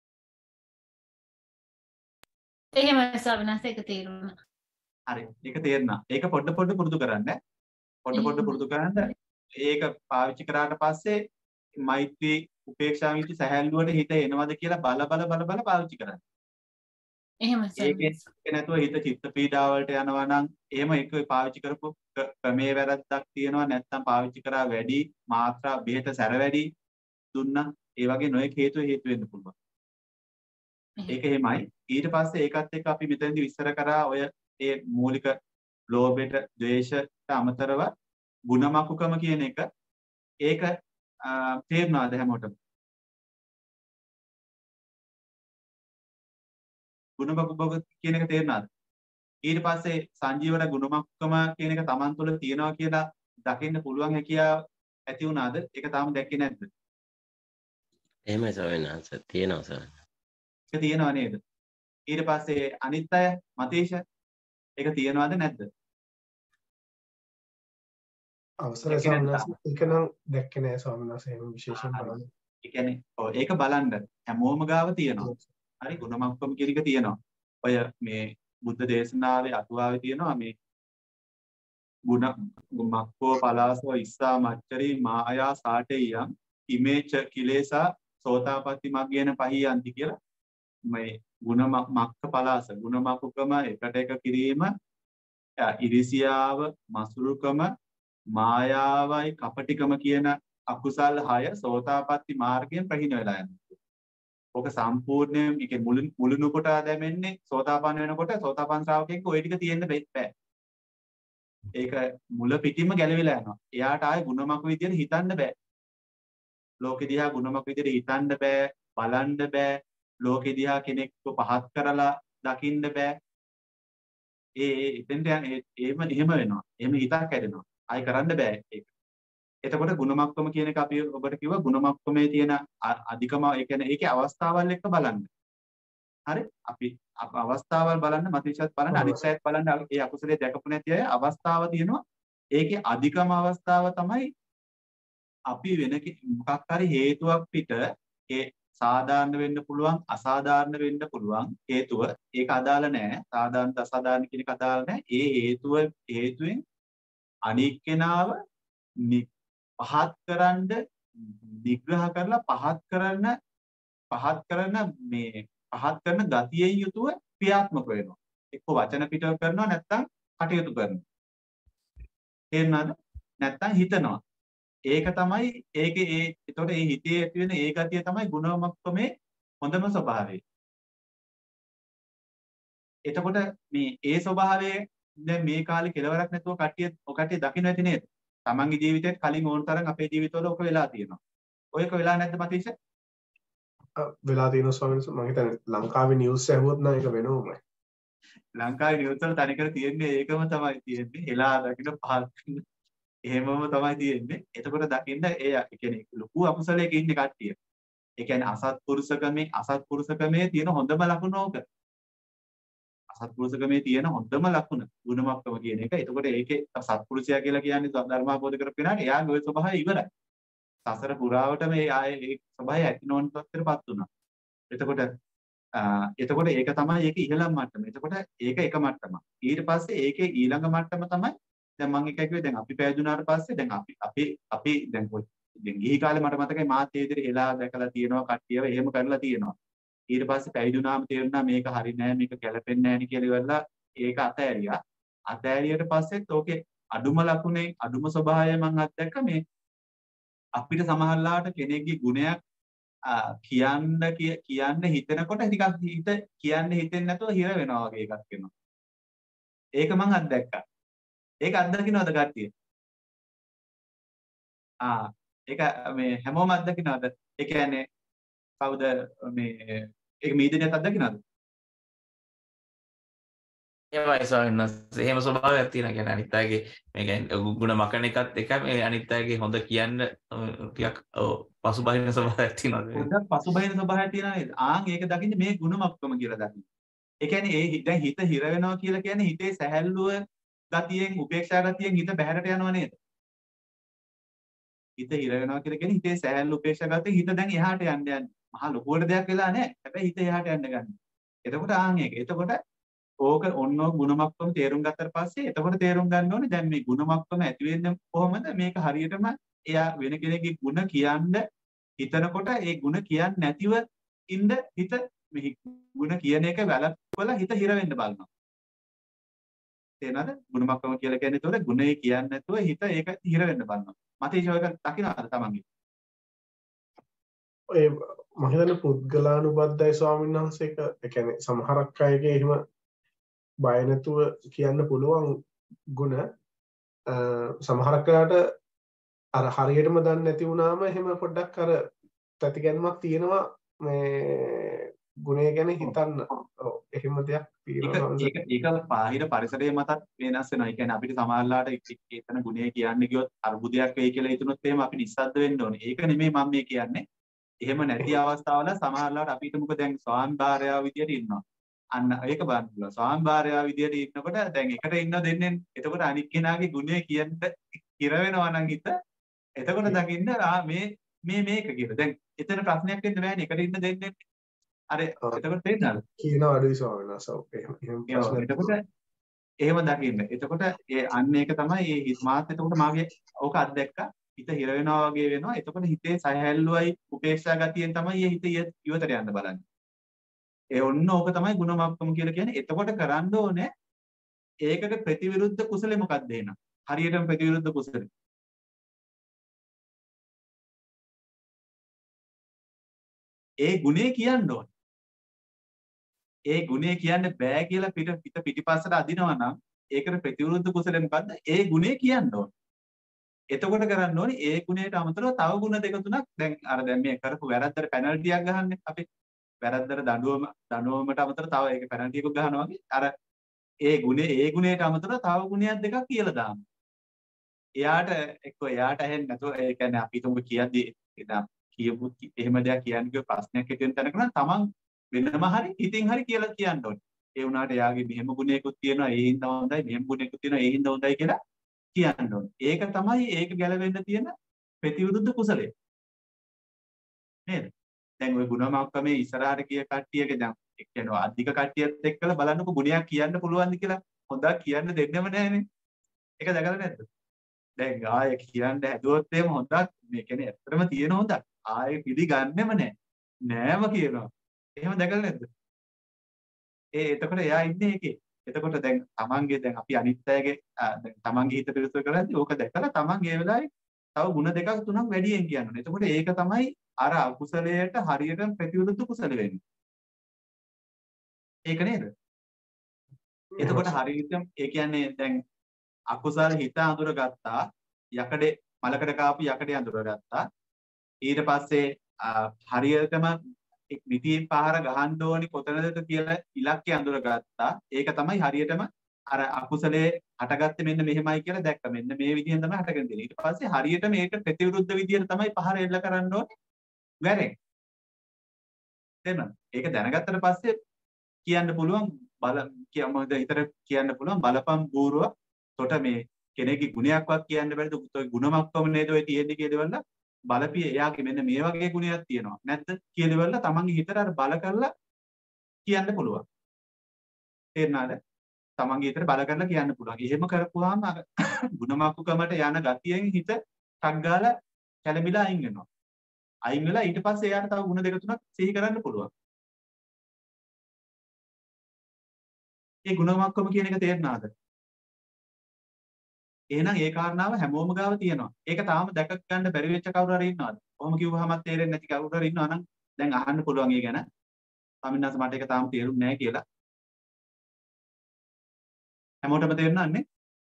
එහෙමයි ස්වාමීන් වහන්සේ ඒක තේරුණා. හරි. ඒක තේරුණා. ඒක පොඩ පොඩ පුරුදු කරන්න. පොඩ පොඩ පුරුදු කරන්න. ඒක පාවිච්චි කරාට පස්සේ මෛත්‍රී උපේක්ෂා විචි සහැල්ලුවට හිත එනවද කියලා බල බල බල බල පාවිච්චි කරන්න. එහෙමයි ස්වාමීන් ඒක නැතුව හිත චිත්ත පීඩා වලට යනවා නම් එහෙම ඒක පාවිච්චි කරපු ක්‍රමයේ වැරද්දක් තියෙනවා නැත්නම් පාවිච්චි කරා වැඩි මාත්‍රා බෙහෙත සැර වැඩි දුන්නා ඒ වගේ නොයෙක් හේතු හේතු වෙන්න පුළුවන්. ඒක එහෙමයි. ඊට පස්සේ ඒකත් එක්ක අපි මෙතනදී විස්තර කරා ඔය ඒ මූලික ලෝභයට, ද්වේෂයට අමතරව ಗುಣමකුකම කියන එක ඒක තේරුණාද හැමෝටම? ගුණමකුකම කියන එක තේරුණාද? ඊට පස්සේ සංජීවන ගුණමකුකම කියන එක Taman තුළ තියෙනවා කියලා දකින්න පුළුවන් හැකියාව ඇති වුණාද? ඒක තාම දැක්කේ නැද්ද? එහෙමයි ස්වාමීන් වහන්සේ තියෙනවා ස්වාමීන් වහන්සේ. ඒක තියෙනව නේද? ඊට පස්සේ අනිත් අය මතීෂ ඒක තියෙනවද නැද්ද? අවසරයි ස්වාමීන් වහන්සේ ඒක නම් දැක්කේ නෑ ස්වාමීන් වහන්සේ එහෙම විශේෂයෙන් බලන්න. ඒ කියන්නේ ඔව් ඒක බලන්න හැමෝම ගාව තියෙනවා. හරි ගුණමක්කම කියන එක තියෙනවා. ඔය මේ බුද්ධ දේශනාවේ අටුවාවේ තියෙනවා මේ ගුණ මක්කෝ පලාසෝ ඉස්සා මච්චරි මායා සාටේයම් ඉමේච කිලේසා සෝතාපට්ටි මග්ගේන පහියන්ති කියලා මේ ගුණ මක්ක පලාස ගුණ මක්කම එකට එක කිරීම ඉරිසියාව මසුරුකම මායාවයි කපටිකම කියන අකුසල් හය සෝතාපට්ටි මාර්ගයෙන් ප්‍රහීන වෙලා යනවා. ඔක සම්පූර්ණයෙන් ඒක මුලින් මුලිනු කොට දැමෙන්නේ සෝතාපන්න වෙනකොට සෝතාපන්න ශ්‍රාවකෙක් ඔය ටික තියෙන්න බෑ. ඒක මුල පිටින්ම ගැලවිලා යනවා. එයාට ආයේ ගුණමක විදියට හිතන්න බෑ. ලෝකෙ දිහා ගුණමක විදියට හිතන්න බෑ, බලන්න බෑ. ලෝකෙ දිහා කෙනෙක්ව පහත් කරලා දකින්න බෑ. ඒ එතෙන්ට එහෙම එහෙම වෙනවා. එහෙම හිතක් හැදෙනවා. ආයි කරන්න බෑ ඒක. එතකොට ගුණමක්කම කියන එක අපි ඔබට කිව්වා ගුණමක්කමේ තියෙන අධිකම ඒ කියන්නේ ඒකේ අවස්ථාවල් එක්ක බලන්න. හරි? අපි අවස්ථාවල් බලන්න මතිෂත් බලන්න අනිත්‍යයත් බලන්න ඒ අකුසලයේ දැකපු නැති අය අවස්ථාව තියෙනවා. ඒකේ අධිකම අවස්ථාව තමයි අපි වෙන මොකක් හරි හේතුවක් පිට ඒ සාධාරණ වෙන්න පුළුවන් අසාධාරණ වෙන්න පුළුවන් හේතුව ඒක අදාළ නැහැ. සාධාරණ අසාධාරණ කියන එක අදාළ නැහැ. ඒ හේතුව හේතුවෙන් අනික් කෙනාව පහත් කරන්න නිග්‍රහ කරලා පහත් කරන පහත් කරන මේ පහත් කරන ගතියෙන් යුතුව ක්‍රියාත්මක වෙනවා. එක්ක වචන පිටව කරනවා නැත්නම් කටයුතු කරනවා. තේරුණාද? නැත්නම් හිතනවා. ඒක තමයි ඒකේ ඒ එතකොට ඒ හිතේ ඇති වෙන ඒ ගතිය තමයි ගුණමක්කමේ හොඳම ස්වභාවය. එතකොට මේ ඒ ස්වභාවය දැන් මේ කාලේ කෙලවරක් නැතුව කට්ටිය ඔකට්ටිය දකින්න ඇති නේද? තමන්ගේ ජීවිතේත් කලින් ඕන තරම් අපේ ජීවිතවල ඔක වෙලා තියෙනවා. ඔයක වෙලා නැද්ද මතීෂ? වෙලා තියෙනවා ස්වාමීන් වහන්සේ. මම හිතන්නේ ලංකාවේ නිවුස් ඇහුවොත් නම් ඒක වෙනවමයි. ලංකාවේ නිවුස් වල තනිකර තියෙන්නේ ඒකම තමයි තියෙන්නේ. එලා දකින්න පහල් එහෙමම තමයි තියෙන්නේ. එතකොට දකින්න ඒ කියන්නේ ලොකු අකුසලයක ඉන්නේ කට්ටිය. ඒ කියන්නේ අසත්පුරුෂකමේ අසත්පුරුෂකමේ තියෙන හොඳම ලකුණ ඕක. අසත්පුරුෂකමේ තියෙන හොඳම ලකුණ ගුණමක්කම කියන එක. එතකොට ඒකේ සත්පුරුෂයා කියලා කියන්නේ ධර්මාබෝධ කරපේනාට එයාගේ ওই ස්වභාවය ඉවරයි. සසර පුරාවටම ඒ ආයේ ඒ ස්වභාවය ඇති නොවන තත්ත්වයටපත් වුණා. එතකොට එතකොට ඒක තමයි ඒකේ ඉහළම මට්ටම. එතකොට ඒක එක මට්ටමක්. ඊට පස්සේ ඒකේ ඊළඟ මට්ටම තමයි දැන් මම එකයි කිව්වේ දැන් අපි පැවිදුනාට පස්සේ දැන් අපි අපි අපි දැන් දැන් ගිහි කාලේ මට මතකයි මාත් ඒ විදිහට හෙලා දැකලා තියෙනවා කට්ටියව එහෙම කරලා තියෙනවා. ඊට පස්සේ පැවිදුනාම තේරුණා මේක හරි නෑ මේක ගැලපෙන්නේ නෑ නේ කියලා ඉවරලා ඒක අතෑරියා. අතෑරියට පස්සෙත් ඕකේ අඩුම ලකුණේ අඩුම ස්වභාවය මම අත්දැක්ක මේ අපිට සමහරලාට කෙනෙක්ගේ ගුණයක් කියන්න කියන්න හිතනකොට ටිකක් හිත කියන්න හිතෙන්නේ නැතුව හිර වෙනවා වගේ එකක් වෙනවා. ඒක මම අත්දැක්කා. ඒක අත්දකින්නවද කට්ටිය? ආ ඒක මේ හැමෝම අත්දකින්නවද? ඒ කියන්නේ කවුද මේ ඒක මීදිනියත් අත්දකින්නවද? එහෙමයි ස්වාමීන් වහන්සේ. එහෙම ස්වභාවයක් තියෙනවා. කියන්නේ අනිත් අයගේ මේ කියන්නේ ගුණ මකන එකත් එක මේ අනිත් අයගේ හොඳ කියන්න ටිකක් පසුබහින ස්වභාවයක් තියෙනවා. පොඩ්ඩක් පසුබහින ස්වභාවයක් තියෙනවා නේද? ආන් ඒක දකින්නේ මේ ගුණමක්කම කියලා දකින්න. ඒ කියන්නේ ඒ දැන් හිත හිර වෙනවා කියලා කියන්නේ හිතේ සැහැල්ලුව ගතියෙන් උපේක්ෂා ගතියෙන් හිත බැහැරට යනවා නේද? හිත හිර වෙනවා කියලා කියන්නේ හිතේ සෑහළු උපේක්ෂා ගත්තේ හිත දැන් එහාට යන්න යන්නේ. මහා ලොකුවට දෙයක් වෙලා නැහැ. හැබැයි හිත එහාට යන්න ගන්න. එතකොට ආන් ඒක. එතකොට ඕක ඔන්නෝ ගුණමක්කම තේරුම් ගත්තට පස්සේ එතකොට තේරුම් ගන්න ඕනේ දැන් මේ ගුණමක්කම ඇති වෙන්නේ කොහොමද? මේක හරියටම එයා වෙන කෙනෙක්ගේ ගුණ කියන්න හිතනකොට ඒ ගුණ කියන්නේ නැතිව ඉන්න හිත මේ ගුණ කියන එක වැළක්වලා හිත හිර වෙන්න බලනවා. තේනද? ගුණමක්කම කියලා කියන්නේ ඒතකොට ගුණේ කියන්නේ නැතුව හිත ඒක හිර වෙන්න බලනවා. මතීෂ ඔයක දකින්නද තමන්ගේ? ඔය මම හිතන්නේ පුද්ගලානුබද්ධයි ස්වාමීන් වහන්සේ එක ඒ කියන්නේ සමහරක් අයගේ එහෙම බය නැතුව කියන්න පුළුවන් ගුණ සමහරක් වෙලාවට අර හරියටම දන්නේ නැති වුණාම එහෙම පොඩ්ඩක් අර ප්‍රතිගැන්මක් තියෙනවා මේ ගුණය ගැන හිතන්න. ඔව් එහෙම දෙයක් තියෙනවා. ඒක ඒක බාහිර පරිසරයේ මතත් වෙනස් වෙනවා. ඒ කියන්නේ අපිට සමාජලාට එතන ගුණය කියන්න ගියොත් අරුබුදයක් වෙයි කියලා හිතුනොත් එහෙම අපි නිස්සද්ද වෙන්න ඕනේ. ඒක නෙමෙයි මම මේ කියන්නේ. එහෙම නැති අවස්ථාවල සමහරලාට අපිට මොකද දැන් ස්වාමි භාර්යාව විදියට ඉන්නවා. අන්න ඒක බලන්න පුළුවන්. ස්වාමි භාර්යාව විදියට ඉන්නකොට දැන් එකට ඉන්න දෙන්නේ එතකොට අනික් කෙනාගේ ගුණය කියන්න ඉර වෙනවා නම් හිත එතකොට දකින්න ආ මේ මේ මේක කියලා. දැන් එතන ප්‍රශ්නයක් වෙන්න බෑනේ. එකට ඉන්න දෙන්නේ අර එතකොට තේරෙනවද? කියනවා අඩුයි ස්වාමීන් වහන්සේ. එහෙම එහෙම ප්‍රශ්න. එතකොට එහෙම දකින්න. එතකොට ඒ අන්න ඒක තමයි ඒ හිත මාත් එතකොට මාගේ ඕක අත්දැක්කා. හිත හිර වෙනවා වගේ වෙනවා. එතකොට හිතේ සහැල්ලුවයි උපේක්ෂා ගතියෙන් තමයි මේ හිත ඉවතට යන්න බලන්නේ. ඒ ඔන්න ඕක තමයි ගුණමක්කම කියලා කියන්නේ. එතකොට කරන්න ඕනේ ඒකට ප්‍රතිවිරුද්ධ කුසලෙ මොකක්ද එහෙනම්? හරියටම ප්‍රතිවිරුද්ධ කුසලෙ. ඒ ගුණේ කියන්න ඕනේ. ඒ ගුණේ කියන්න බෑ කියලා පිට පිට පිටිපස්සට අදිනවා නම් ඒකට ප්‍රතිවිරුද්ධ කුසලෙ මොකද්ද? ඒ ගුණේ කියන්න ඕනේ. එතකොට කරන්න ඕනේ ඒ ගුණයට අමතරව තව ගුණ දෙක තුනක් දැන් අර දැන් මේ කරපු වැරද්දට පෙනල්ටියක් ගහන්නේ අපි වැරද්දට දඬුවම දඬුවමට අමතරව තව ඒක පෙනල්ටි එකක් ගහනවා වගේ අර ඒ ගුණේ ඒ ගුණයට අමතරව තව ගුණයක් දෙකක් කියලා දානවා. එයාට එක්ක එයාට ඇහෙන්නේ නැතුව ඒ කියන්නේ අපි තුඹ කියද්දි කියපු එහෙම දෙයක් කියන්නේ කිය ප්‍රශ්නයක් හිතෙන තැනක නම් තමන් වෙනම හරි හිතින් හරි කියලා කියන්න ඕනේ. ඒ වුණාට එයාගේ මෙහෙම ගුණයකුත් තියෙනවා ඒ හින්දා හොඳයි මෙහෙම ගුණයකුත් තියෙනවා ඒ හින්දා හොඳයි කියලා කියන්න ඕනේ. ඒක තමයි ඒක ගැලවෙන්න තියෙන ප්‍රතිවිරුද්ධ කුසලය. නේද? දැන් ওই ගුණමක්කමේ ඉස්සරහට ගිය කට්ටියගේ දැන් ඒ කියනවා අධික කට්ටියත් එක්කලා බලන්නකො ගුණයක් කියන්න පුළුවන්ද කියලා හොඳක් කියන්න දෙන්නෙම නැහනේ. ඒක දැකලා නැද්ද? දැන් ආයෙ කියන්න හැදුවොත් එහෙම හොඳක් මේ කියන්නේ ඇත්තටම තියෙන හොඳක් ආයෙ පිළිගන්නෙම නැහැ. නෑම කියනවා. එහෙම දැකලා නැද්ද? ඒ එතකොට එයා ඉන්නේ ඒකේ. එතකොට දැන් තමන්ගේ දැන් අපි අනිත් අයගේ දැන් තමන්ගේ හිත පිරිසුදු කරද්දී ඕක දැකලා තමන් ඒ වෙලාවේ තව ಗುಣ දෙකක් තුනක් වැඩියෙන් කියනවා. එතකොට ඒක තමයි අර අකුසලයට හරියටම ප්‍රතිවිරුද්ධ කුසල වෙන්නේ. ඒක නේද? එතකොට හරියටම ඒ කියන්නේ දැන් අකුසල හිත අඳුරගත්තා යකඩේ මලකඩ කාපු යකඩේ අඳුරගත්තා. ඊට පස්සේ හරියටම විදී පහර ගහන්න ඕනි කොතනද කියලා ඉලක්කය අඳුරගත්තා. ඒක තමයි හරියටම අර අකුසලයේ හටගත්තේ මෙන්න මෙහෙමයි කියලා දැක්ක. මෙන්න මේ විදිහෙන් තමයි හටගෙන තියෙන්නේ. ඊට පස්සේ හරියටම ඒක ප්‍රතිවිරුද්ධ විදියට තමයි පහර එල්ල කරන්න ඕනේ. වැරෙන්. තේරෙනවද? ඒක දැනගත්තට පස්සේ කියන්න පුළුවන් බල කියමුද හිතට කියන්න පුළුවන් බලපම් බූරුව තොට මේ කෙනෙක්ගේ ගුණයක්වත් කියන්න බැරිද? ඔය ගුණමක්කම නේද ඔය තියෙන්නේ කියලා බලපිය එයාගේ මෙන්න මේ වගේ ගුණයක් තියෙනවා. නැත්ද කියලා ඉවරලා තමන්ගේ හිතට අර බල කරලා කියන්න පුළුවන්. තේරුණාද? තමන්ගේ හිතට බල කරලා කියන්න පුළුවන්. එහෙම කරපුවාම අර ගුණමක්කමට යන ගතියෙන් හිත ටක් ගාලා කැළඹිලා අයින් වෙනවා. අයින් වෙලා ඊට පස්සේ එයාට තව ගුණ දෙක තුනක් සිහි කරන්න පුළුවන්. ඒ ගුණමක්කම කියන එක තේරුණාද? එහෙනම් ඒ කාරණාව හැමෝම ගාව තියෙනවා. ඒක තාම දැක ගන්න බැරි වෙච්ච කවුරු හරි ඉන්නවද? කොහොම කිව්වහම තේරෙන්නේ නැති කවුරු හරි ඉන්නවා නම් දැන් අහන්න පුළුවන් ඒ ගැන. ස්වාමින්වහන්සේ මට ඒක තාම තේරුන්නේ නැහැ කියලා. හැමෝටම තේරුණාන්නේ?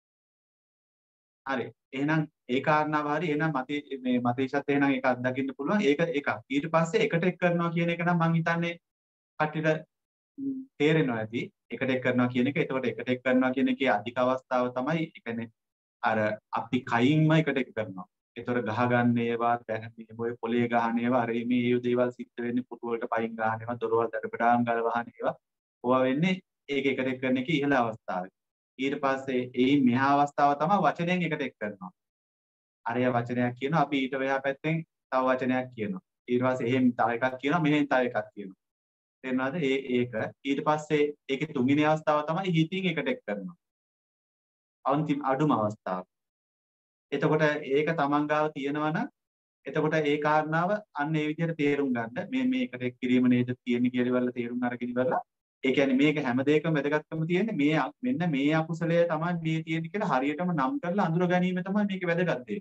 හරි. එහෙනම් ඒ කාරණාව හරි. එහෙනම් මතේ මේ මතේෂත් එහෙනම් ඒක අත්දකින්න පුළුවන්. ඒක එකක්. ඊට පස්සේ එකට එක් කරනවා කියන එක නම් මම හිතන්නේ කට්ටියට තේරෙනවා ඇති. එකට එක් කරනවා කියන එක. එතකොට එකට එක් කරනවා කියන එකේ අධික අවස්ථාව තමයි ඒ කියන්නේ අර අපි කයින්ම එකට එක කරනවා. ඒතර ගහ ගන්න ඒවා දැන් ඔය පොලේ ගහන ඒවා අර මේ ඒ දේවල් සිද්ධ වෙන්නේ පුටු වලට පයින් ගහන ඒවා දොරවල් දඩබඩාම් ගල වහන ඒවා. ඕවා වෙන්නේ ඒක එකට එක් කරන එකේ ඉහළ අවස්ථාවේ. ඊට පස්සේ ඒ මෙහා අවස්ථාව තමයි වචනයෙන් එකට එක් කරනවා. අරය වචනයක් කියනවා අපි ඊට වෙහා පැත්තෙන් තව වචනයක් කියනවා. ඊට පස්සේ එහෙම තව එකක් කියනවා මෙහෙන් තව එකක් කියනවා. තේරුණාද? ඒ ඒක ඊට පස්සේ ඒකේ තුන්වෙනි අවස්ථාව තමයි හිතින් එකට එක් කරනවා. අන්තිම අඩුම අවස්ථාව. එතකොට ඒක තමන් ගාව තියෙනවා නම් එතකොට ඒ කාරණාව අන්න ඒ විදිහට තේරුම් ගන්න මේ මේ එකට එක් කිරීම නේද තියෙන්නේ කියලා ඉවරලා තේරුම් අරගෙන ඉවරලා ඒ කියන්නේ මේක හැම දෙයකම වැදගත්කම තියෙන්නේ මේ මෙන්න මේ අකුසලය තමයි මේ තියෙන්නේ කියලා හරියටම නම් කරලා අඳුර ගැනීම තමයි මේකේ වැදගත් දේ.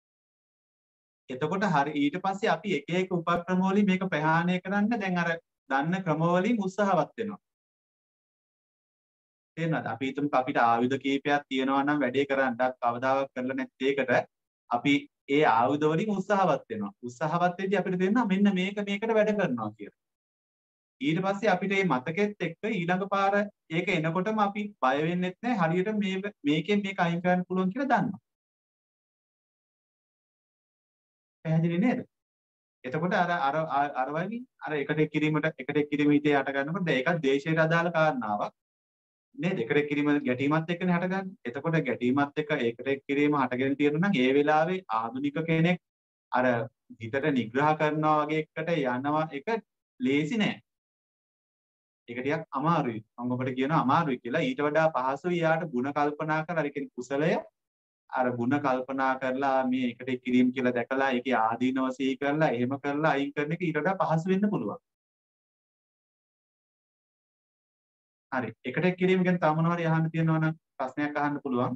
එතකොට හරි ඊට පස්සේ අපි එක එක උපක්‍රම වලින් මේක ප්‍රහාණය කරන්න දැන් අර දන්න ක්‍රම වලින් උත්සාහවත් වෙනවා. තේරෙනවද? අපි හිතමු අපිට ආයුධ කීපයක් තියෙනවා නම් වැඩේ කරන්නත් කවදාවත් කරලා නැති එකකට අපි ඒ ආයුධ වලින් උත්සාහවත් වෙනවා. උත්සාහවත් වෙද්දී අපිට තේරෙනවා මෙන්න මේක මේකට වැඩ කරනවා කියලා. ඊට පස්සේ අපිට මේ මතකෙත් එක්ක ඊළඟ පාර ඒක එනකොටම අපි බය වෙන්නෙත් නැහැ. හරියට මේ මේකෙන් මේක අයින් කරන්න පුළුවන් කියලා දන්නවා. පැහැදිලි නේද? එතකොට අර අර අර වගේ අර එකට එක් කිරීමට එකට එක් කිරීම හිතේ යට ගන්නකොට ඒකත් දේශයට අදාළ කාරණාවක්. නේද? එකට එක් කිරීම ගැටීමත් එක්කනේ හටගන්නේ. එතකොට ගැටීමත් එක්ක ඒකට එක් කිරීම හටගෙන තියෙනවා නම් ඒ වෙලාවේ ආධුනික කෙනෙක් අර හිතට නිග්‍රහ කරනවා වගේ එකට යනවා එක ලේසි නෑ. ඒක ටිකක් අමාරුයි. මම ඔබට කියනවා අමාරුයි කියලා. ඊට වඩා පහසුයි යාට ಗುಣ කල්පනා කරලා අර කියන්නේ කුසලය අර ಗುಣ කල්පනා කරලා මේ එකට එක් කිරීම කියලා දැකලා ඒකේ ආදීනව සිහි කරලා එහෙම කරලා අයින් කරන එක ඊට වඩා පහසු වෙන්න පුළුවන්. හරි. එකට එක් කිරීම ගැන තව මොනවා හරි අහන්න තියෙනවා නම් ප්‍රශ්නයක් අහන්න පුළුවන්.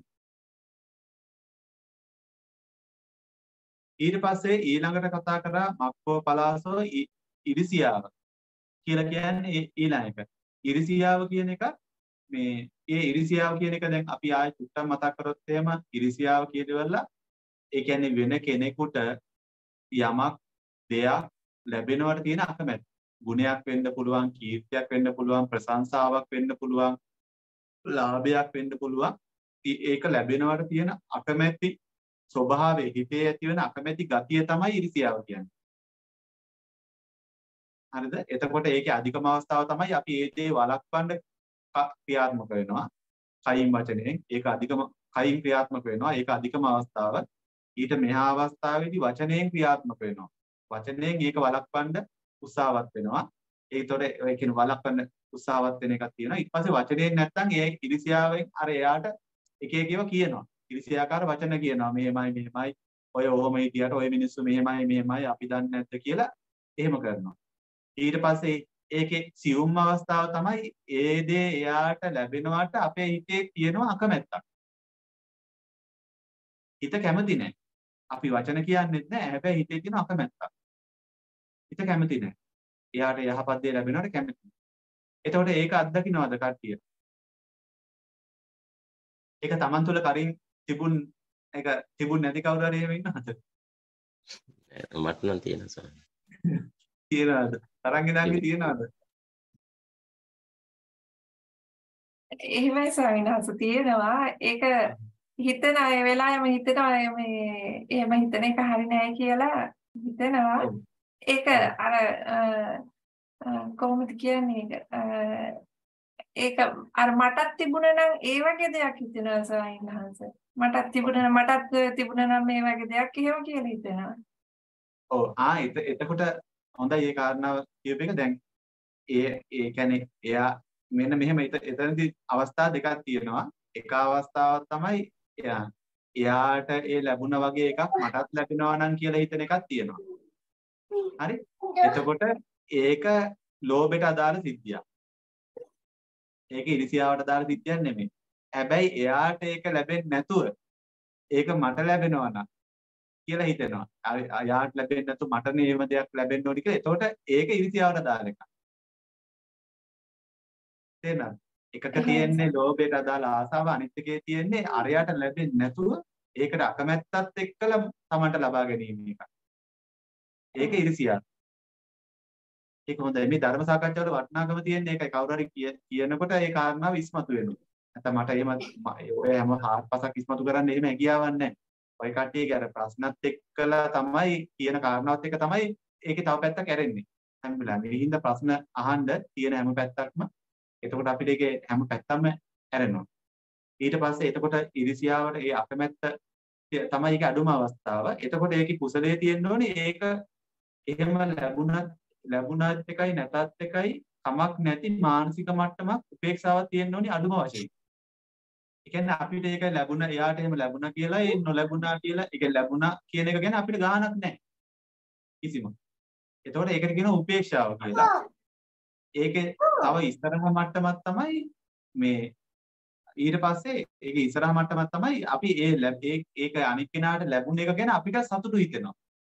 ඊට පස්සේ ඊළඟට කතා කරා මක්කෝ පලාසෝ ඉරිසියාව කියලා කියන්නේ ඊළඟ එක. ඉරිසියාව කියන එක මේ ඒ ඉරිසියාව කියන එක දැන් අපි ආයෙත් උත්තර මතක් කරොත් එහෙම ඉරිසියාව කියදවලා ඒ කියන්නේ වෙන කෙනෙකුට යමක් දෙයක් ලැබෙනවට තියෙන අකමැත්ත. ගුණයක් වෙන්න පුළුවන්, කීර්තියක් වෙන්න පුළුවන්, ප්‍රශංසාවක් වෙන්න පුළුවන්, ලාභයක් වෙන්න පුළුවන්. ඒක ලැබෙනවට තියෙන අකමැති ස්වභාවයේ හිතේ ඇති වෙන අකමැති ගතිය තමයි ඉරිසියාව කියන්නේ. හරිද? එතකොට ඒකේ අධිකම අවස්ථාව තමයි අපි ඒ දේ වළක්වන්න ක්‍රියාත්මක වෙනවා. කයින් වචනයෙන් ඒක අධිකම කයින් ක්‍රියාත්මක වෙනවා. ඒක අධිකම අවස්ථාව. ඊට මෙහා අවස්ථාවේදී වචනයෙන් ක්‍රියාත්මක වෙනවා. වචනයෙන් ඒක වළක්වන්න උත්සාහවත් වෙනවා. ඒතකොට ඒ කියන වළක්වන්න උත්සාහවත් වෙන එකක් තියෙනවා. ඊට පස්සේ වචනයෙන් නැත්තම් ඒ ඉරිසියාවෙන් අර එයාට එක එක ඒවා කියනවා. ඉරිසියාකාර වචන කියනවා. මෙහෙමයි මෙහෙමයි ඔය ඔහොම හිටියට ඔය මිනිස්සු මෙහෙමයි මෙහෙමයි අපි දන්නේ නැද්ද කියලා එහෙම කරනවා. ඊට පස්සේ ඒකේ සියුම් අවස්ථාව තමයි ඒ දේ එයාට ලැබෙනවට අපේ හිතේ තියෙන අකමැත්තක්. හිත කැමති නැහැ. අපි වචන කියන්නේත් නැහැ. හැබැයි හිතේ තියෙන අකමැත්තක්. හිත කැමති නැහැ. එයාට යහපත් දේ ලැබෙනවට කැමති නැහැ. එතකොට ඒක අත්දකින්නවද කට්ටිය? ඒක Taman තුල කරින් තිබුණ ඒක තිබුණ නැති කවුරු හරි එහෙම ඉන්නවද? මට නම් තියෙනවා සර්. තියනවාද? තරංගිනාගේ තියනවාද? එහෙමයි ස්වාමීන් වහන්සේ තියෙනවා. ඒක හිතන අය වෙලාවෙම හිතනවා මේ එහෙම හිතන එක හරි නෑ කියලා හිතනවා. ඒක අර කොහොමද කියන්නේ ඒක අර මටත් තිබුණා නම් ඒ වගේ දෙයක් හිතෙනවා ස්වාමීන් වහන්සේ. මටත් තිබුණා මටත් තිබුණා නම් මේ වගේ දෙයක් එහෙම කියලා හිතෙනවා. ඔව් ආ එතකොට හොඳයි ඒ කාරණාව කියප එක දැන් ඒ ඒ කියන්නේ එයා මෙන්න මෙහෙම එතනදී අවස්ථා දෙකක් තියෙනවා. එක අවස්ථාවක් තමයි එයා එයාට ඒ ලැබුණ වගේ එකක් මටත් ලැබෙනවා නම් කියලා හිතන එකක් තියෙනවා. හරි? එතකොට ඒක ලෝභයට අදාළ සිද්ධියක්. ඒක ඉරිසියාවට අදාළ සිද්ධියක් නෙමෙයි. හැබැයි එයාට ඒක ලැබෙන්නේ නැතුව ඒක මට ලැබෙනවා නම් කියලා හිතෙනවා. යාට ලැබෙන්නේ නැතු මට නේම දෙයක් ලැබෙන්න ඕනි කියලා. එතකොට ඒක ඉරිසියාවට අදාළ එකක්. තේරෙනවද? එකක තියෙන්නේ ලෝභයට අදාළ ආසාව, අනිත් එකේ තියෙන්නේ අරයට ලැබෙන්නේ නැතුව ඒකට අකමැත්තත් එක්කලා තමන්ට ලබා ගැනීම එක. ඒක ඉරිසියාව. ඒක හොඳයි. මේ ධර්ම සාකච්ඡාවල වටිනාකම තියෙන්නේ ඒකයි. කවුරු හරි කියනකොට ඒ කාරණාව ඉස්මතු වෙනවා. නැත්නම් මට එහෙම ඔය හැම හාත්පසක් ඉස්මතු කරන්න එහෙම හැකියාවක් නැහැ. ඔය කට්ටියගේ අර ප්‍රශ්නත් එක්කලා තමයි කියන කාරණාවත් එක්ක තමයි ඒකේ තව පැත්තක් ඇරෙන්නේ. හැම වෙලාවෙම මේ හින්දා ප්‍රශ්න අහන්න තියෙන හැම පැත්තක්ම එතකොට අපිට ඒකේ හැම පැත්තක්ම ඇරෙනවා. ඊට පස්සේ එතකොට ඉරිසියාවට ඒ අකමැත්ත තමයි ඒක අඩුම අවස්ථාව. එතකොට ඒකේ කුසලයේ තියෙන්න ඕනේ ඒක එහෙම ලැබුණත් ලැබුණත් එකයි නැතත් එකයි කමක් නැති මානසික මට්ටමක් උපේක්ෂාවක් තියෙන්න ඕනේ අඩුම වශයෙන්. ඒ කියන්නේ අපිට ඒක ලැබුණා එයාට එහෙම ලැබුණා කියලා ඒ නොලැබුණා කියලා ඒක ලැබුණා කියන එක ගැන අපිට ගාණක් නැහැ. කිසිම. එතකොට ඒකට කියනවා උපේක්ෂාව කියලා. ඒකේ තව ඉස්සරහ මට්ටමක් තමයි මේ ඊට පස්සේ ඒක ඉස්සරහ මට්ටමක් තමයි අපි ඒ ඒක අනික් කෙනාට ලැබුණ එක ගැන අපිට සතුටු හිතෙනවා.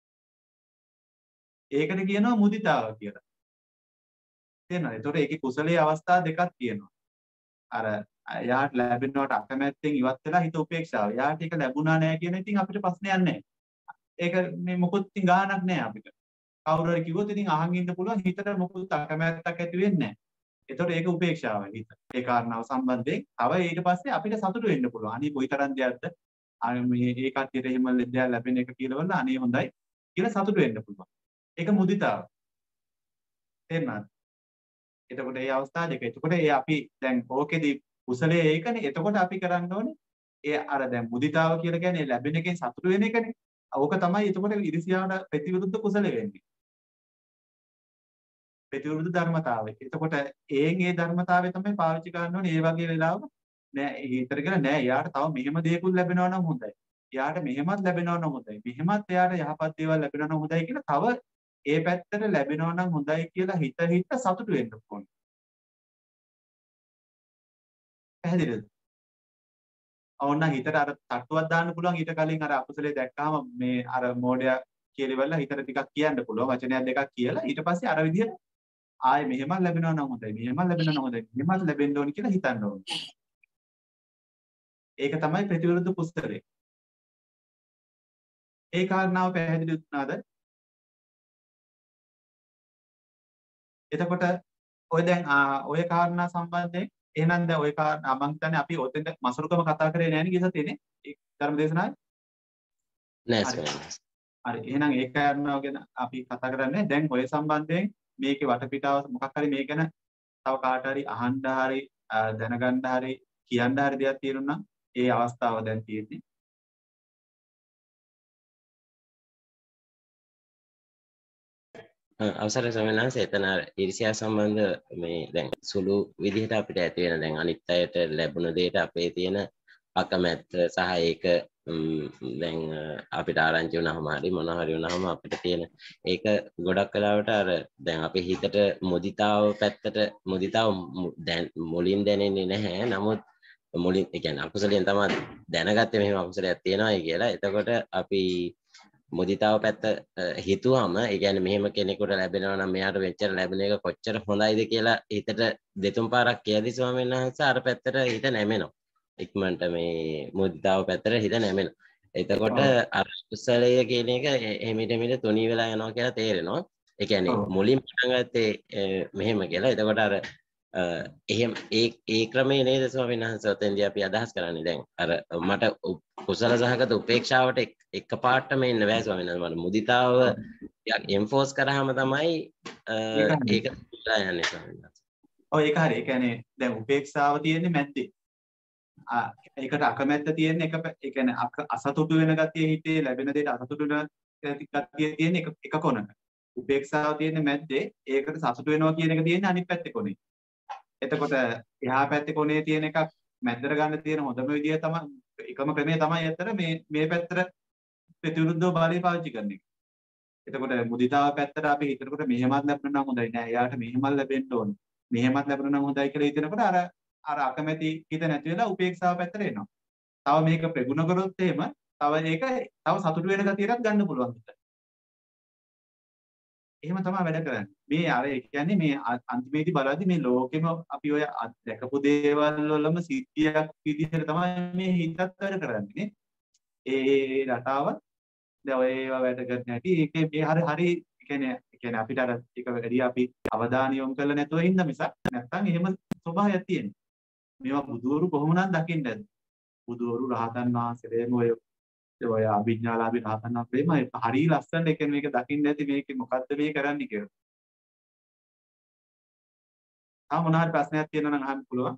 ඒකට කියනවා මුදිතාව කියලා. තේරෙනවද? එතකොට ඒකේ කුසලයේ අවස්ථා දෙකක් තියෙනවා. අර එයාට ලැබෙනවට අකමැත්තෙන් ඉවත් වෙලා හිත උපේක්ෂාව. එයාට ඒක ලැබුණා නෑ කියන ඉතින් අපිට ප්‍රශ්නයක් නෑ. ඒක මේ මොකොත් ඉතින් ගාණක් නෑ අපිට. කවුරු හරි කිව්වොත් ඉතින් අහන් ඉන්න පුළුවන් හිතට මොකොත් අකමැත්තක් ඇති වෙන්නේ නෑ. එතකොට ඒක උපේක්ෂාවයි හිත. ඒ කාරණාව සම්බන්ධයෙන් තව ඊට පස්සේ අපිට සතුටු වෙන්න පුළුවන්. අනේ කොයිතරම් දෙයක්ද? අනේ මේ ඒ කට්ටියට එහෙම දෙයක් ලැබෙන එක කියලා වල අනේ හොඳයි කියලා සතුටු වෙන්න පුළුවන්. ඒක මුදිතාව. තේරුණාද? එතකොට මේ අවස්ථා දෙක. එතකොට ඒ අපි දැන් ඕකෙදි කුසලයේ ඒකනේ. එතකොට අපි කරන්න ඕනේ ඒ අර දැන් මුදිතාව කියලා කියන්නේ ලැබෙන එකෙන් සතුටු වෙන එකනේ. ඕක තමයි එතකොට ඉරිසියාවට ප්‍රතිවිරුද්ධ කුසල වෙන්නේ. ප්‍රතිවිරුද්ධ ධර්මතාවය. එතකොට ඒන් ඒ ධර්මතාවය තමයි පාවිච්චි කරන්න ඕනේ. ඒ වගේ වෙලාවක නෑ ඊතර කියලා නෑ. යාට තව මෙහෙම දේකුත් ලැබෙනවා නම් හොඳයි. යාට මෙහෙමත් ලැබෙනවා නම් හොඳයි. මෙහෙමත් එයාට යහපත් දේවල් ලැබෙනවා නම් හොඳයි කියලා තව ඒ පැත්තට ලැබෙනවා නම් හොඳයි කියලා හිත හිත සතුටු වෙන්න ඕනේ. පැහැදිලිද? ඕන්න හිතට අර තට්ටුවක් දාන්න පුළුවන් ඊට කලින් අර අකුසලේ දැක්කාම මේ අර මෝඩයා කියලා හිතට ටිකක් කියන්න පුළුවන් වචනයක් දෙකක් කියලා ඊට පස්සේ අර විදිහට ආයේ මෙහෙමත් ලැබෙනවා නම් හොඳයි මෙහෙමත් ලැබෙනවා නම් හොඳයි මෙහෙමත් ලැබෙන්න ඕනි කියලා හිතන්න ඕනේ. ඒක තමයි ප්‍රතිවිරුද්ධ කුසලය. ඒ කාරණාව පැහැදිලි වුණාද? එතකොට ඔය දැන් ඔය කාරණා සම්බන්ධයෙන් එහෙනම් දැන් ඔය කාරණා මම හිතන්නේ අපි ඔතෙන්ද මසුරුකම කතා කරේ නැහැ නේ ගියසත් තියෙන්නේ ඒ ධර්ම දේශනාවේ නෑ ස්වාමීනි. හරි එහෙනම් ඒ කාරණාව ගැන අපි කතා කරන්නේ දැන් ඔය සම්බන්ධයෙන් මේකේ වටපිටාව මොකක් හරි මේ ගැන තව කාට හරි අහන්න හරි දැනගන්න හරි කියන්න හරි දෙයක් තියෙනවා නම් ඒ අවස්ථාව දැන් තියෙන්නේ. අවසරයි ස්වාමීන් වහන්සේ එතන ඊර්ෂ්‍යා සම්බන්ධ මේ දැන් සුළු විදිහට අපිට ඇති වෙන දැන් අනිත් අයට ලැබුණ දෙයට අපේ තියෙන අකමැත්ත සහ ඒක දැන් අපිට ආරංචි වුණාම හරි මොනවා හරි වුණාම අපිට තියෙන ඒක ගොඩක් වෙලාවට අර දැන් අපේ හිතට මුදිතාව පැත්තට මුදිතාව දැන් මුලින් දැනෙන්නේ නැහැ. නමුත් මුලින් ඒ කියන්නේ අකුසලයෙන් තමයි දැනගත්තේ මෙහෙම අකුසලයක් තියෙනවායි කියලා. එතකොට අපි මුදිතාව පැත්ත හිතුවම ඒ කියන්නේ මෙහෙම කෙනෙකුට ලැබෙනවා නම් මෙයාට මෙච්චර ලැබෙන එක කොච්චර හොඳයිද කියලා හිතට දෙතුන් පාරක් කියදී ස්වාමීන් වහන්සේ අර පැත්තට හිත නැමෙනවා. ඉක්මනට මේ මුදිතාව පැත්තට හිත නැමෙනවා. එතකොට අර කුසලය කියන එක එහිමිට මෙහෙට තුනී වෙලා යනවා කියලා තේරෙනවා. ඒ කියන්නේ මුලින් පටන් ගත්තේ මෙහෙම කියලා. එතකොට අර එහෙම ඒ ඒ ක්‍රමයේ නේද ස්වාමීන් වහන්සේ ඔතෙන්දී අපි අදහස් කරන්නේ දැන් අර මට කුසල සහගත උපේක්ෂාවට එකපාරටම එන්න බෑ ස්වාමීන් වහන්සේ මට මුදිතාව ටිකක් එන්ෆෝස් කරාම තමයි ඒක ඉලා යන්නේ ස්වාමීන් වහන්සේ. ඔව් ඒක හරි. ඒ කියන්නේ දැන් උපේක්ෂාව තියෙන්නේ මැද්දේ. ආ ඒකට අකමැත්ත තියෙන එක ඒ කියන්නේ අසතුටු වෙන ගතිය හිතේ ලැබෙන දෙයට අසතුටු වෙන ගතිය තියෙන එක එක කොනක. උපේක්ෂාව තියෙන්නේ මැද්දේ. ඒකට සතුටු වෙනවා කියන එක තියෙන්නේ අනිත් පැත්තේ කොනේ. එතකොට එහා පැත්තේ කොනේ තියෙන එකක් මැද්දට ගන්න තියෙන හොඳම විදිය තමයි එකම ක්‍රමය තමයි අතර මේ මේ පැත්තට ප්‍රතිවිරුද්ධව බලය පාවිච්චි කරන එක. එතකොට මුදිතාව පැත්තට අපි හිතනකොට මෙහෙමත් ලැබුණා නම් හොඳයි නෑ. එයාට මෙහෙමත් ලැබෙන්න ඕනේ. මෙහෙමත් ලැබුණා නම් හොඳයි කියලා හිතනකොට අර අර අකමැති හිත නැති වෙලා උපේක්ෂාව පැත්තට එනවා. තව මේක ප්‍රගුණ කරොත් එහෙම තව ඒක තව සතුටු වෙන ගතියකට ගන්න පුළුවන් හිත. එහෙම තමයි වැඩ කරන්නේ. මේ අර ඒ කියන්නේ මේ අන්තිමේදී බලද්දි මේ ලෝකෙම අපි ඔය දැකපු දේවල් වලම සිද්ධියක් විදිහට තමයි මේ හිතත් වැඩ කරන්නේ. ඒ රටාව දැන් ඔය ඒවා වැඩ කරන හැටි ඒකේ මේ හරි හරි කියන්නේ ඒ කියන්නේ අපිට අර ඒක වැඩි අපි අවධානය යොමු කරලා නැතුව ඉන්න මිසක් නැත්තම් එහෙම ස්වභාවයක් තියෙනවා. මේවා බුදුවරු කොහොමනම් දකින්නද? බුදුවරු රහතන් වහන්සේලේම ඔය ඔය අභිඥාලාභී රහතන් වහන්සේම හරි ලස්සනට ඒ කියන්නේ මේක දකින්න ඇති මේක මොකද්ද මේ කරන්නේ කියලා. ආ මොනවා හරි ප්‍රශ්නයක් තියෙනවා නම් අහන්න පුළුවන්.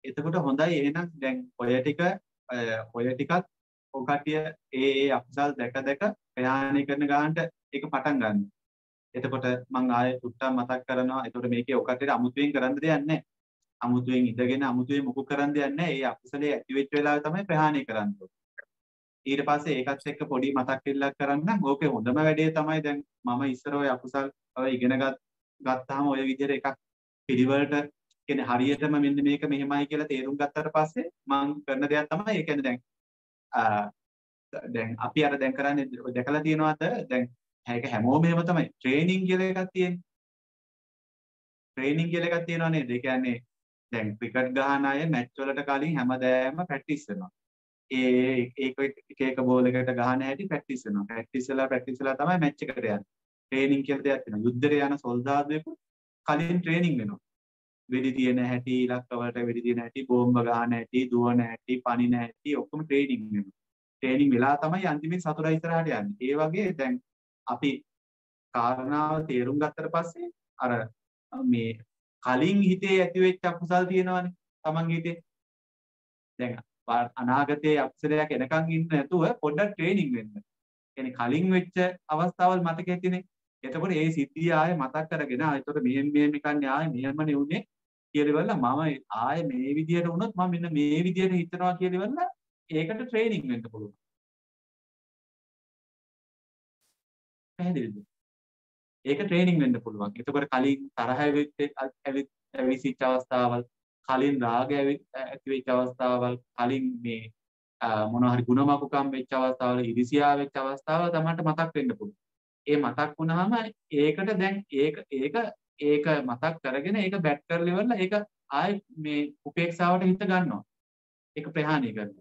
එතකොට හොඳයි එහෙනම් දැන් ඔය ටික ඔය ටිකත් ඔය කට්ටිය ඒ ඒ අකුසල් දැක දැක ප්‍රහාණය කරන ගානට ඒක පටන් ගන්න. එතකොට මම ආයෙ තුට්ටක් මතක් කරනවා. එතකොට මේකේ ඔය කට්ටියට අමුතුවෙන් කරන්න දෙයක් නැහැ. අමුතුවෙන් ඉඳගෙන අමුතුවෙන් මොකක් කරන්න දෙයක් නැහැ. ඒ අකුසලයේ ඇති වෙච්ච වෙලාවේ තමයි ප්‍රහාණය කරන්න ඕනේ. ඊට පස්සේ ඒකත් එක්ක පොඩි මතක් කිල්ලක් කරන්න. ඕකේ හොඳම වැඩේ තමයි දැන් මම ඉස්සර ඔය අකුසල් ඔය ඉගෙන ගත්තාම ඔය විදිහට එකක් පිළිවෙලට කියන්නේ හරියටම මෙන්න මේක මෙහෙමයි කියලා තේරුම් ගත්තට පස්සේ මම කරන දෙයක් තමයි ඒ කියන්නේ දැන් දැන් අපි අර දැන් කරන්නේ දැකලා තියෙනවද දැන් ඒක හැමෝම එහෙම තමයි ට්‍රේනින් කියලා එකක් තියෙන්නේ. ට්‍රේනින් කියලා එකක් තියෙනවා නේද? ඒ කියන්නේ දැන් ක්‍රිකට් ගහන අය මැච් වලට කලින් හැමදාම ප්‍රැක්ටිස් කරනවා. ඒ ඒක එක එක බෝල් එකකට ගහන හැටි ප්‍රැක්ටිස් කරනවා. ප්‍රැක්ටිස් වෙලා ප්‍රැක්ටිස් වෙලා තමයි මැච් එකට යන්නේ. ට්‍රේනින් කියලා දෙයක් තියෙනවා. යුද්ධයට යන සොල්දාදුවෙකු කලින් ට්‍රේනින් වෙනවා. වෙඩි තියෙන හැටි, ඉලක්ක වලට වෙඩි තියෙන හැටි, බෝම්බ ගහන හැටි, දුවන හැටි, පනින හැටි ඔක්කොම ට්‍රේනින් වෙනවා. ට්‍රේනින් වෙලා තමයි අන්තිමේ සතුරා ඉස්සරහට යන්නේ. ඒ වගේ දැන් අපි කාරණාව තේරුම් ගත්තට පස්සේ අර මේ කලින් හිතේ ඇති වෙච්ච අකුසල් තියෙනවානේ තමන්ගේ හිතේ. දැන් අනාගතයේ අකුසලයක් එනකන් ඉන්න නැතුව පොඩ්ඩක් ට්‍රේනින් වෙන්න. يعني කලින් වෙච්ච අවස්ථාවල් මතකයේ තියෙන්නේ. එතකොට ඒ සිද්ධිය ආයේ මතක් කරගෙන ආයෙත් මෙහෙම මෙහෙම එකන්නේ ආයේ මෙහෙමනේ උනේ කියලා ඉවරලා මම ආයේ මේ විදියට වුණොත් මම මෙන්න මේ විදියට හිතනවා කියලා ඉවරලා ඒකට ට්‍රේනින් වෙන්න පුළුවන්. පැහැදිලිද? ඒක ට්‍රේනින් වෙන්න පුළුවන්. එතකොට කලින් තරහ ඇවිසිච්ච අවස්ථාවල්, කලින් රාගය ඇති වෙච්ච අවස්ථාවල්, කලින් මේ මොනවා හරි ಗುಣමකුකම් වෙච්ච අවස්ථාවල්, ඉරිසියා වෙච්ච අවස්ථාවල් තමයි මතක් වෙන්න පුළුවන්. ඒ මතක් වුණාම ඒකට දැන් ඒක ඒක ඒක මතක් කරගෙන ඒක බැට් කරලා ඉවරලා ඒක ආයේ මේ උපේක්ෂාවට හිත ගන්නවා. ඒක ප්‍රහාණය කරනවා.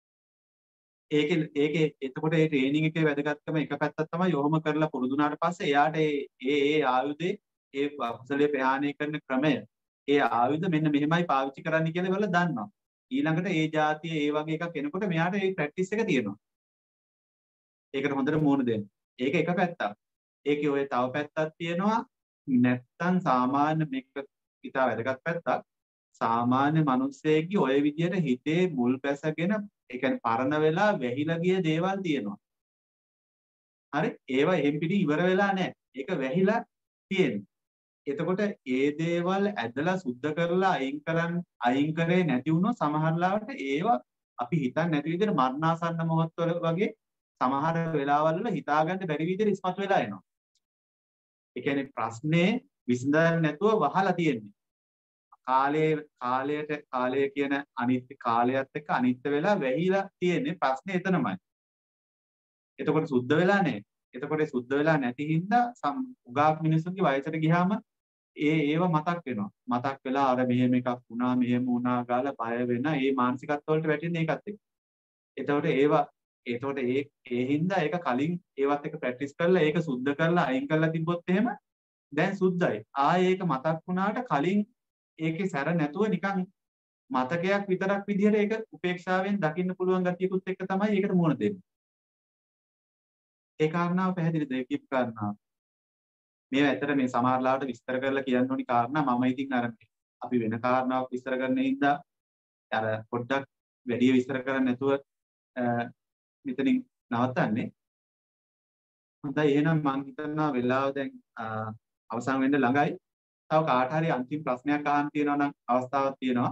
ඒකේ ඒකේ එතකොට ඒ ට්‍රේනින් එකේ වැදගත්කම එක පැත්තක් තමයි යොම කරලා පුරුදුනාට පස්සේ එයාට ඒ ඒ ඒ ආයුධේ ඒ අකුසලයේ ප්‍රහාණය කරන ක්‍රමය ඒ ආයුධ මෙන්න මෙහෙමයි පාවිච්චි කරන්න කියලා ඉවරලා දන්නවා. ඊළඟට ඒ જાතිය ඒ වගේ එකක් එනකොට මෙයාට ඒ ප්‍රැක්ටිස් එක තියෙනවා. ඒකට හොඳට මූණ දෙන්න. ඒක එක පැත්තක්. ඒකේ ඔය තව පැත්තක් තියෙනවා. නැත්තම් සාමාන්‍ය මේක ඉතා වැදගත් පැත්තක්. සාමාන්‍ය මිනිස්සෙක්ගේ ඔය විදියට හිතේ මුල් බැසගෙන ඒ කියන්නේ පරණ වෙලා වැහිලා ගිය දේවල් තියෙනවා. හරි? ඒවා එහෙම් පිටි ඉවර වෙලා නැහැ. ඒක වැහිලා තියෙනවා. එතකොට ඒ දේවල් ඇදලා සුද්ධ කරලා අයින් කරන් අයින් කරේ නැති වුණොත් සමහර ලාවට ඒවා අපි හිතන්නේ නැති විදිහට මරණාසන්න මොහොත්වල වගේ සමහර වෙලාවල් වල හිතාගන්න බැරි විදිහට ඉස්මතු වෙලා එනවා. ඒ කියන්නේ ප්‍රශ්නේ විසඳන්න නැතුව වහලා තියෙන්නේ. කාලයේ කාලයට කාලය කියන අනිත්‍ය කාලයත් එක්ක අනිත්‍ය වෙලා වැහිලා තියෙන්නේ ප්‍රශ්නේ එතනමයි. එතකොට සුද්ධ වෙලා නැහැ. එතකොට සුද්ධ වෙලා නැති හින්දා උගාක් මිනිස්සුන්ගේ වයසට ගියාම ඒ ඒව මතක් වෙනවා. මතක් වෙලා අර මෙහෙම එකක් වුණා මෙහෙම වුණා ගාලා බය වෙන ඒ මානසිකත්ව වලට වැටෙන්නේ ඒකත් එක්ක. එතකොට ඒවා එතකොට ඒ ඒ හින්දා ඒක කලින් ඒවත් එක ප්‍රැක්ටිස් කරලා ඒක සුද්ධ කරලා අයින් කරලා තිබ්බොත් එහෙම දැන් සුද්ධයි. ආයේ ඒක මතක් වුණාට කලින් ඒකේ සැර නැතුව නිකන් මතකයක් විතරක් විදිහට ඒක උපේක්ෂාවෙන් දකින්න පුළුවන් ගතියකුත් එක්ක තමයි ඒකට මුහුණ දෙන්නේ. ඒ කාරණාව පැහැදිලිද? ඒ කීප කාරණාව. මේ ඇත්තට මේ සමහරලාට විස්තර කරලා කියන්න ඕනි කාරණා මම ඉතින් අර අපි වෙන කාරණාවක් විස්තර කරන්න හින්දා අර පොඩ්ඩක් වැඩි විස්තර කරන්න නැතුව මෙතනින් නවත්තන්නේ. හොඳයි එහෙනම් මම හිතනවා වෙලාව දැන් අවසන් වෙන්න ළඟයි. තව කාට හරි අන්තිම ප්‍රශ්නයක් අහන්න තියෙනවා නම් අවස්ථාවක් තියෙනවා.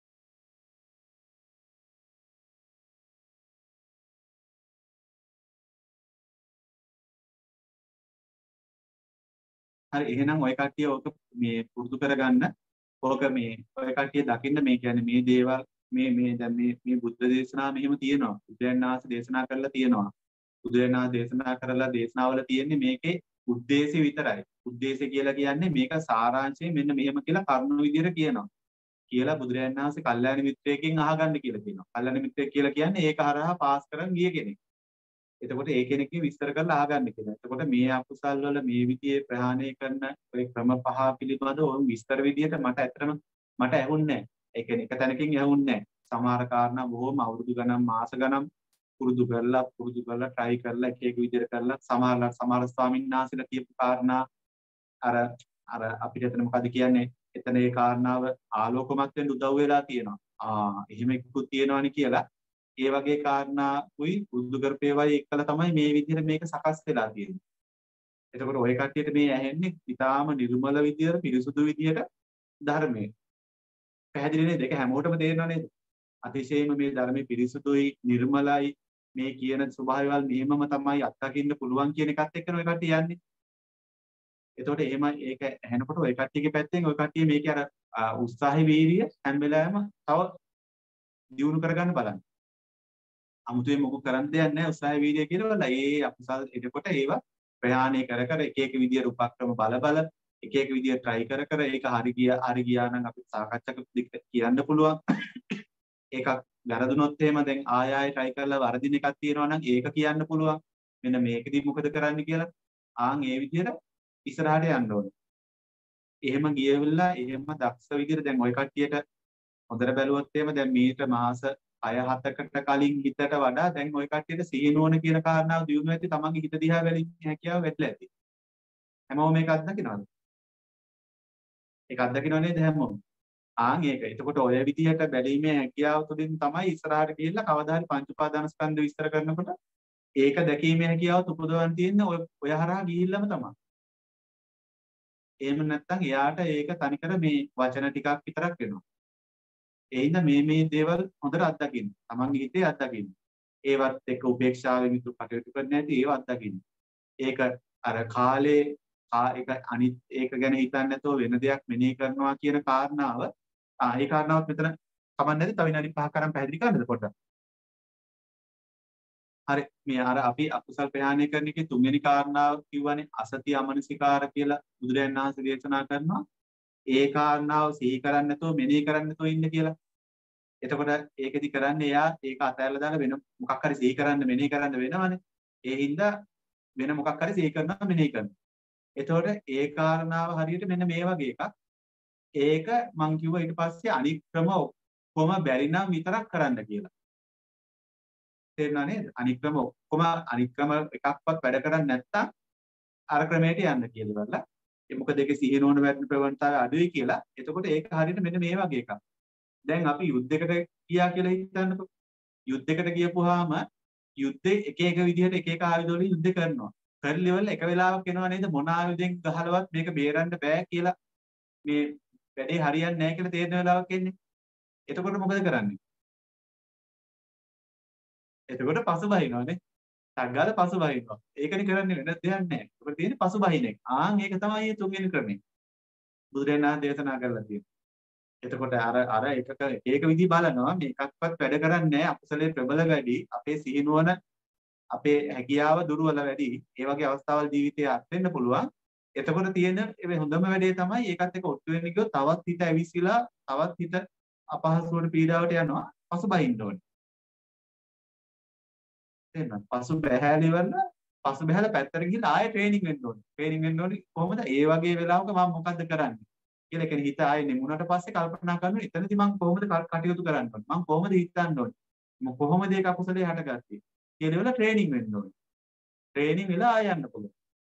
හරි එහෙනම් ඔය කට්ටිය ඕක මේ පුරුදු කරගන්න. ඕක මේ ඔය කට්ටිය දකින්න මේ කියන්නේ මේ දේවල් මේ මේ දැන් මේ මේ බුද්ධ දේශනා මෙහෙම තියෙනවා. බුදුන් වහන්සේ දේශනා කරලා තියෙනවා. බුදුන් වහන්සේ දේශනා කරලා දේශනාවල තියෙන්නේ මේකේ උද්දේශය විතරයි. උද්දේශය කියලා කියන්නේ මේක සාරාංශය මෙන්න මෙහෙම කියලා කරුණු විදියට කියනවා. කියලා බුදුරජාණන් වහන්සේ කල්යාණ මිත්‍රයෙක්ගෙන් අහගන්න කියලා කියනවා. කල්යාණ මිත්‍රයෙක් කියලා කියන්නේ ඒක හරහා පාස් කරන් ගිය කෙනෙක්. එතකොට ඒ කෙනෙක්ගෙන් විස්තර කරලා අහගන්න කියලා. එතකොට මේ අකුසල් වල මේ විදිහේ ප්‍රහාණය කරන ඔය ක්‍රම පහ පිළිබඳව ඔය විස්තර විදියට මට ඇත්තටම මට ඇහුන්නේ නැහැ. ඒ කියන්නේ එක තැනකින් ඇහුන්නේ නැහැ. සමහර කාරණා බොහොම අවුරුදු ගණන් මාස ගණන් පුරුදු කරලා පුරුදු කරලා try කරලා එක එක විදිහට කරලා සමහර සමහර ස්වාමීන් වහන්සේලා කියපු කාරණා අර අර අපිට එතන මොකද කියන්නේ එතන ඒ කාරණාව ආලෝකමත් වෙන්න උදව් වෙලා තියෙනවා. ආ එහෙම එකකුත් තියෙනවනේ කියලා ඒ වගේ කාරණාකුයි බුදු කරපේවයි එක්කලා තමයි මේ විදිහට මේක සකස් වෙලා තියෙන්නේ. එතකොට ওই කට්ටියට මේ ඇහෙන්නේ ඊටාම නිර්මල විදියට පිරිසුදු විදියට ධර්මයේ. පැහැදිලි නේද? ඒක හැමෝටම තේරෙනව නේද? අතිශයින්ම මේ ධර්මයේ පිරිසුදුයි නිර්මලයි මේ කියන ස්වභාවයවල් මෙහෙමම තමයි අත්දකින්න පුළුවන් කියන එකත් එක්කන ඔය කට්ටිය යන්නේ. එතකොට එහෙම ඒක ඇහෙනකොට ඔය කට්ටියගේ පැත්තෙන් ඔය කට්ටිය මේකේ අර උත්සාහي වීර්ය හැම වෙලාවෙම තව දියුණු කරගන්න බලන්න. 아무තේ මොකක් කරන්න දෙයක් නැහැ උත්සාහي වීර්ය කියලා. ඒ අකුසල් එතකොට ඒවා ප්‍රහාණය කර කර එක එක විදියට උපක්‍රම බල බල එක එක විදියට try කර කර ඒක හරි ගියා හරි ගියා නම් අපි සාකච්ඡාක කියන්න පුළුවන්. ඒකක් වැරදුනොත් එහෙම දැන් ආය ආය try කරලා වරදින එකක් තියෙනවා නම් ඒක කියන්න පුළුවන්. මෙන්න මේකදී මොකද කරන්න කියලා. ආන් ඒ විදියට ඉස්සරහට යන්න ඕනේ. එහෙම ගියවිලා එහෙම දක්ෂ විදියට දැන් ওই කට්ටියට හොඳට බැලුවොත් එහෙම දැන් මීට මාස හය හතකට කලින් හිතට වඩා දැන් ওই කට්ටියට සිහිනුවන කියන කාරණාව දියුණු වෙද්දී තමන්ගේ හිත දිහා බැලීමේ හැකියාව වැඩිලා ඇති. හැමෝම මේක අත්දකින්නවද? ඒක අත්දකින්නව නේද හැමෝම? ආන් ඒක. එතකොට ඔය විදිහට බැලීමේ හැකියාව තුළින් තමයි ඉස්සරහට ගිහිල්ලා කවදා හරි පංච උපාදානස්කන්ධ විස්තර කරනකොට ඒක දැකීමේ හැකියාව උපදවන්න තියෙන්නේ ඔය ඔය හරහා ගිහිල්ලාම තමයි. එහෙම නැත්නම් එයාට ඒක තනිකර මේ වචන ටිකක් විතරක් වෙනවා. ඒ හින්දා මේ මේ දේවල් හොඳට අත්දකින්න. තමන්ගේ හිතේ අත්දකින්න. ඒවත් එක්ක උපේක්ෂාවෙන් යුතු කටයුතු කරන්න ඇති ඒව අත්දකින්න. ඒක අර කාලේ ඒක අනිත් ඒක ගැන හිතන්නේ නැතුව වෙන දෙයක් මෙනෙහි කරනවා කියන කාරණාව ආ ඒ කාරණාවත් මෙතන කමන්නේ නැති තව විනාඩි පහක් කරන් පැහැදිලි කරන්නද පොඩ්ඩක්. හරි මේ අර අපි අකුසල් ප්‍රහාණය කරන එකේ තුන්වෙනි කාරණාව කිව්වනේ අසති අමනසිකාර කියලා බුදුරජාණන් වහන්සේ දේශනා කරනවා. ඒ කාරණාව සිහි කරන්නේ නැතුව මෙනෙහි කරන්නේ නැතුව ඉන්න කියලා. එතකොට ඒකෙදි කරන්නේ එයා ඒක අතහැරලා දාලා වෙන මොකක් හරි සිහි කරන්න මෙනෙහි කරන්න වෙනවනේ. ඒ හින්දා වෙන මොකක් හරි සිහි කරනවා මෙනෙහි කරනවා. එතකොට ඒ කාරණාව හරියට මෙන්න මේ වගේ එකක්. ඒක මං කිව්වා ඊට පස්සේ අනික් ක්‍රම ඔක්කොම බැරි නම් විතරක් කරන්න කියලා. තේරුණා නේද? අනික් ක්‍රම ඔක්කොම අනික් ක්‍රම එකක්වත් වැඩ කරන්නේ නැත්තම් අර ක්‍රමයට යන්න කියලා බලලා. ඒ මොකද ඒකේ සිහිනෝන වැඩි ප්‍රවණතාවය අඩුයි කියලා. එතකොට ඒක හරියට මෙන්න මේ වගේ එකක්. දැන් අපි යුද්ධයකට ගියා කියලා හිතන්නකෝ. යුද්ධයකට ගියපුවාම යුද්ධේ එක එක විදිහට එක එක ආයුධ වලින් යුද්ධ කරනවා. කරලි වල එක වෙලාවක් එනවා නේද මොන ආයුධෙන් ගහලවත් මේක බේරන්න බෑ කියලා මේ වැඩේ හරියන්නේ නැහැ කියලා තේරෙන වෙලාවක් එන්නේ. එතකොට මොකද කරන්නේ? එතකොට පසුබහිනවනේ. ටග්ගාල පසුබහිනවා. ඒකනේ කරන්නේ වෙන දෙයක් නැහැ. ඒකට තියෙන්නේ පසුබහින එක. ආන් ඒක තමයි තුන්වෙනි ක්‍රමය. බුදුරජාණන් දේශනා කරලා තියෙන්නේ. එතකොට අර අර එකක එක විදි බලනවා මේකක්වත් වැඩ කරන්නේ නැහැ. අකුසලයේ ප්‍රබල වැඩි. අපේ සිහිනුවන අපේ හැකියාව දුර්වල වැඩි. ඒ වගේ අවස්ථාවල් ජීවිතේ අත් වෙන්න පුළුවන්. එතකොට තියෙන ඒ හොඳම වැඩේ තමයි ඒකත් එක්ක ඔට්ටු වෙන්න කිව්වොත් තවත් හිත ඇවිස්සලා තවත් හිත අපහසුවට පීඩාවට යනවා. පසුබහින්න ඕනේ. එහෙනම් පසු බැහැලි වල පසු බැහැලා පැත්තට ගිහලා ආයෙ ට්‍රේනින් වෙන්න ඕනේ. ට්‍රේනින් වෙන්න ඕනේ කොහොමද? ඒ වගේ වෙලාවක මම මොකද්ද කරන්නේ? කියලා කියන්නේ හිත ආයෙ නිමුණට පස්සේ කල්පනා කරනවා එතනදී මම කොහොමද කටයුතු කරන්න ඕනේ? මම කොහොමද හිතන්න ඕනේ? මම කොහොමද ඒක අකුසලයේ හටගත්තේ? කියලා වල ට්‍රේනින් වෙන්න ඕනේ. ට්‍රේනින් වෙලා ආයෙ යන්න පුළුවන්.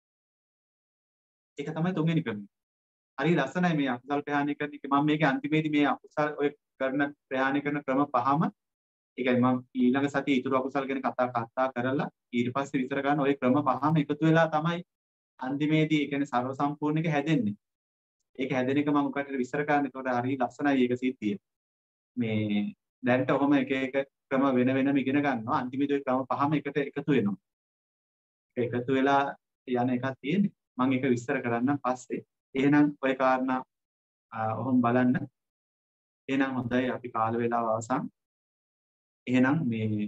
ඒක තමයි තුන්වෙනි ක්‍රමය. හරි ලස්සනයි මේ අකුසල් ප්‍රහාණය කරන එක. මම මේකේ අන්තිමේදී මේ අකුසල් ඔය කරන ප්‍රහාණය කරන ක්‍රම පහම ඒ කියන්නේ මම ඊළඟ සතියේ ඊතුරු අකුසල් ගැන කතා කතා කරලා ඊට පස්සේ විතර ගන්න ওই ක්‍රම පහම එකතු වෙලා තමයි අන්තිමේදී ඒ කියන්නේ ਸਰව සම්පූර්ණ එක හැදෙන්නේ. ඒක හැදෙන එක මම ඔකට විස්තර කරන්න. ඒකට හරිය ලස්සනයි ඒක සිද්ධිය. මේ දැන්ට ඔහොම එක එක ක්‍රම වෙන වෙනම ඉගෙන ගන්නවා. අන්තිමේදී ওই ක්‍රම පහම එකට එකතු වෙනවා. එකතු වෙලා යන එකක් තියෙන්නේ. මම ඒක විස්තර කරන්නම් පස්සේ. එහෙනම් ওই කාරණා ඔහොම බලන්න. එහෙනම් හොඳයි අපි කාල වේලාව අවසන්. එහෙනම් මේ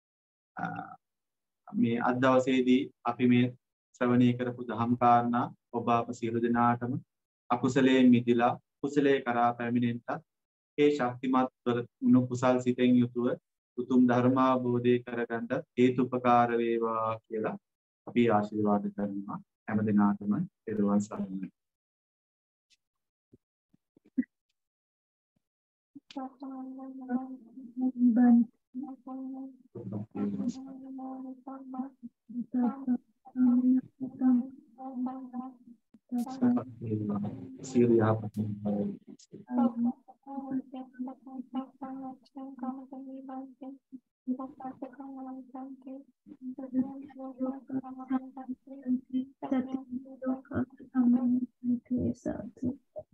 මේ අද දවසේදී අපි මේ ශ්‍රවණය කරපු දහම් කාරණා ඔබ අප සියලු දෙනාටම අකුසලයෙන් මිදලා කුසලයේ කරා පැමිණෙන්නත් ඒ ශක්තිමත් වුණු කුසල් සිතෙන් යුතුව උතුම් ධර්මාවබෝධය කරගන්න හේතුපකාර වේවා කියලා අපි ආශිර්වාද කරනවා හැම දිනාටම පෙරවන් සරණයි. සියලු යහපත් සාදු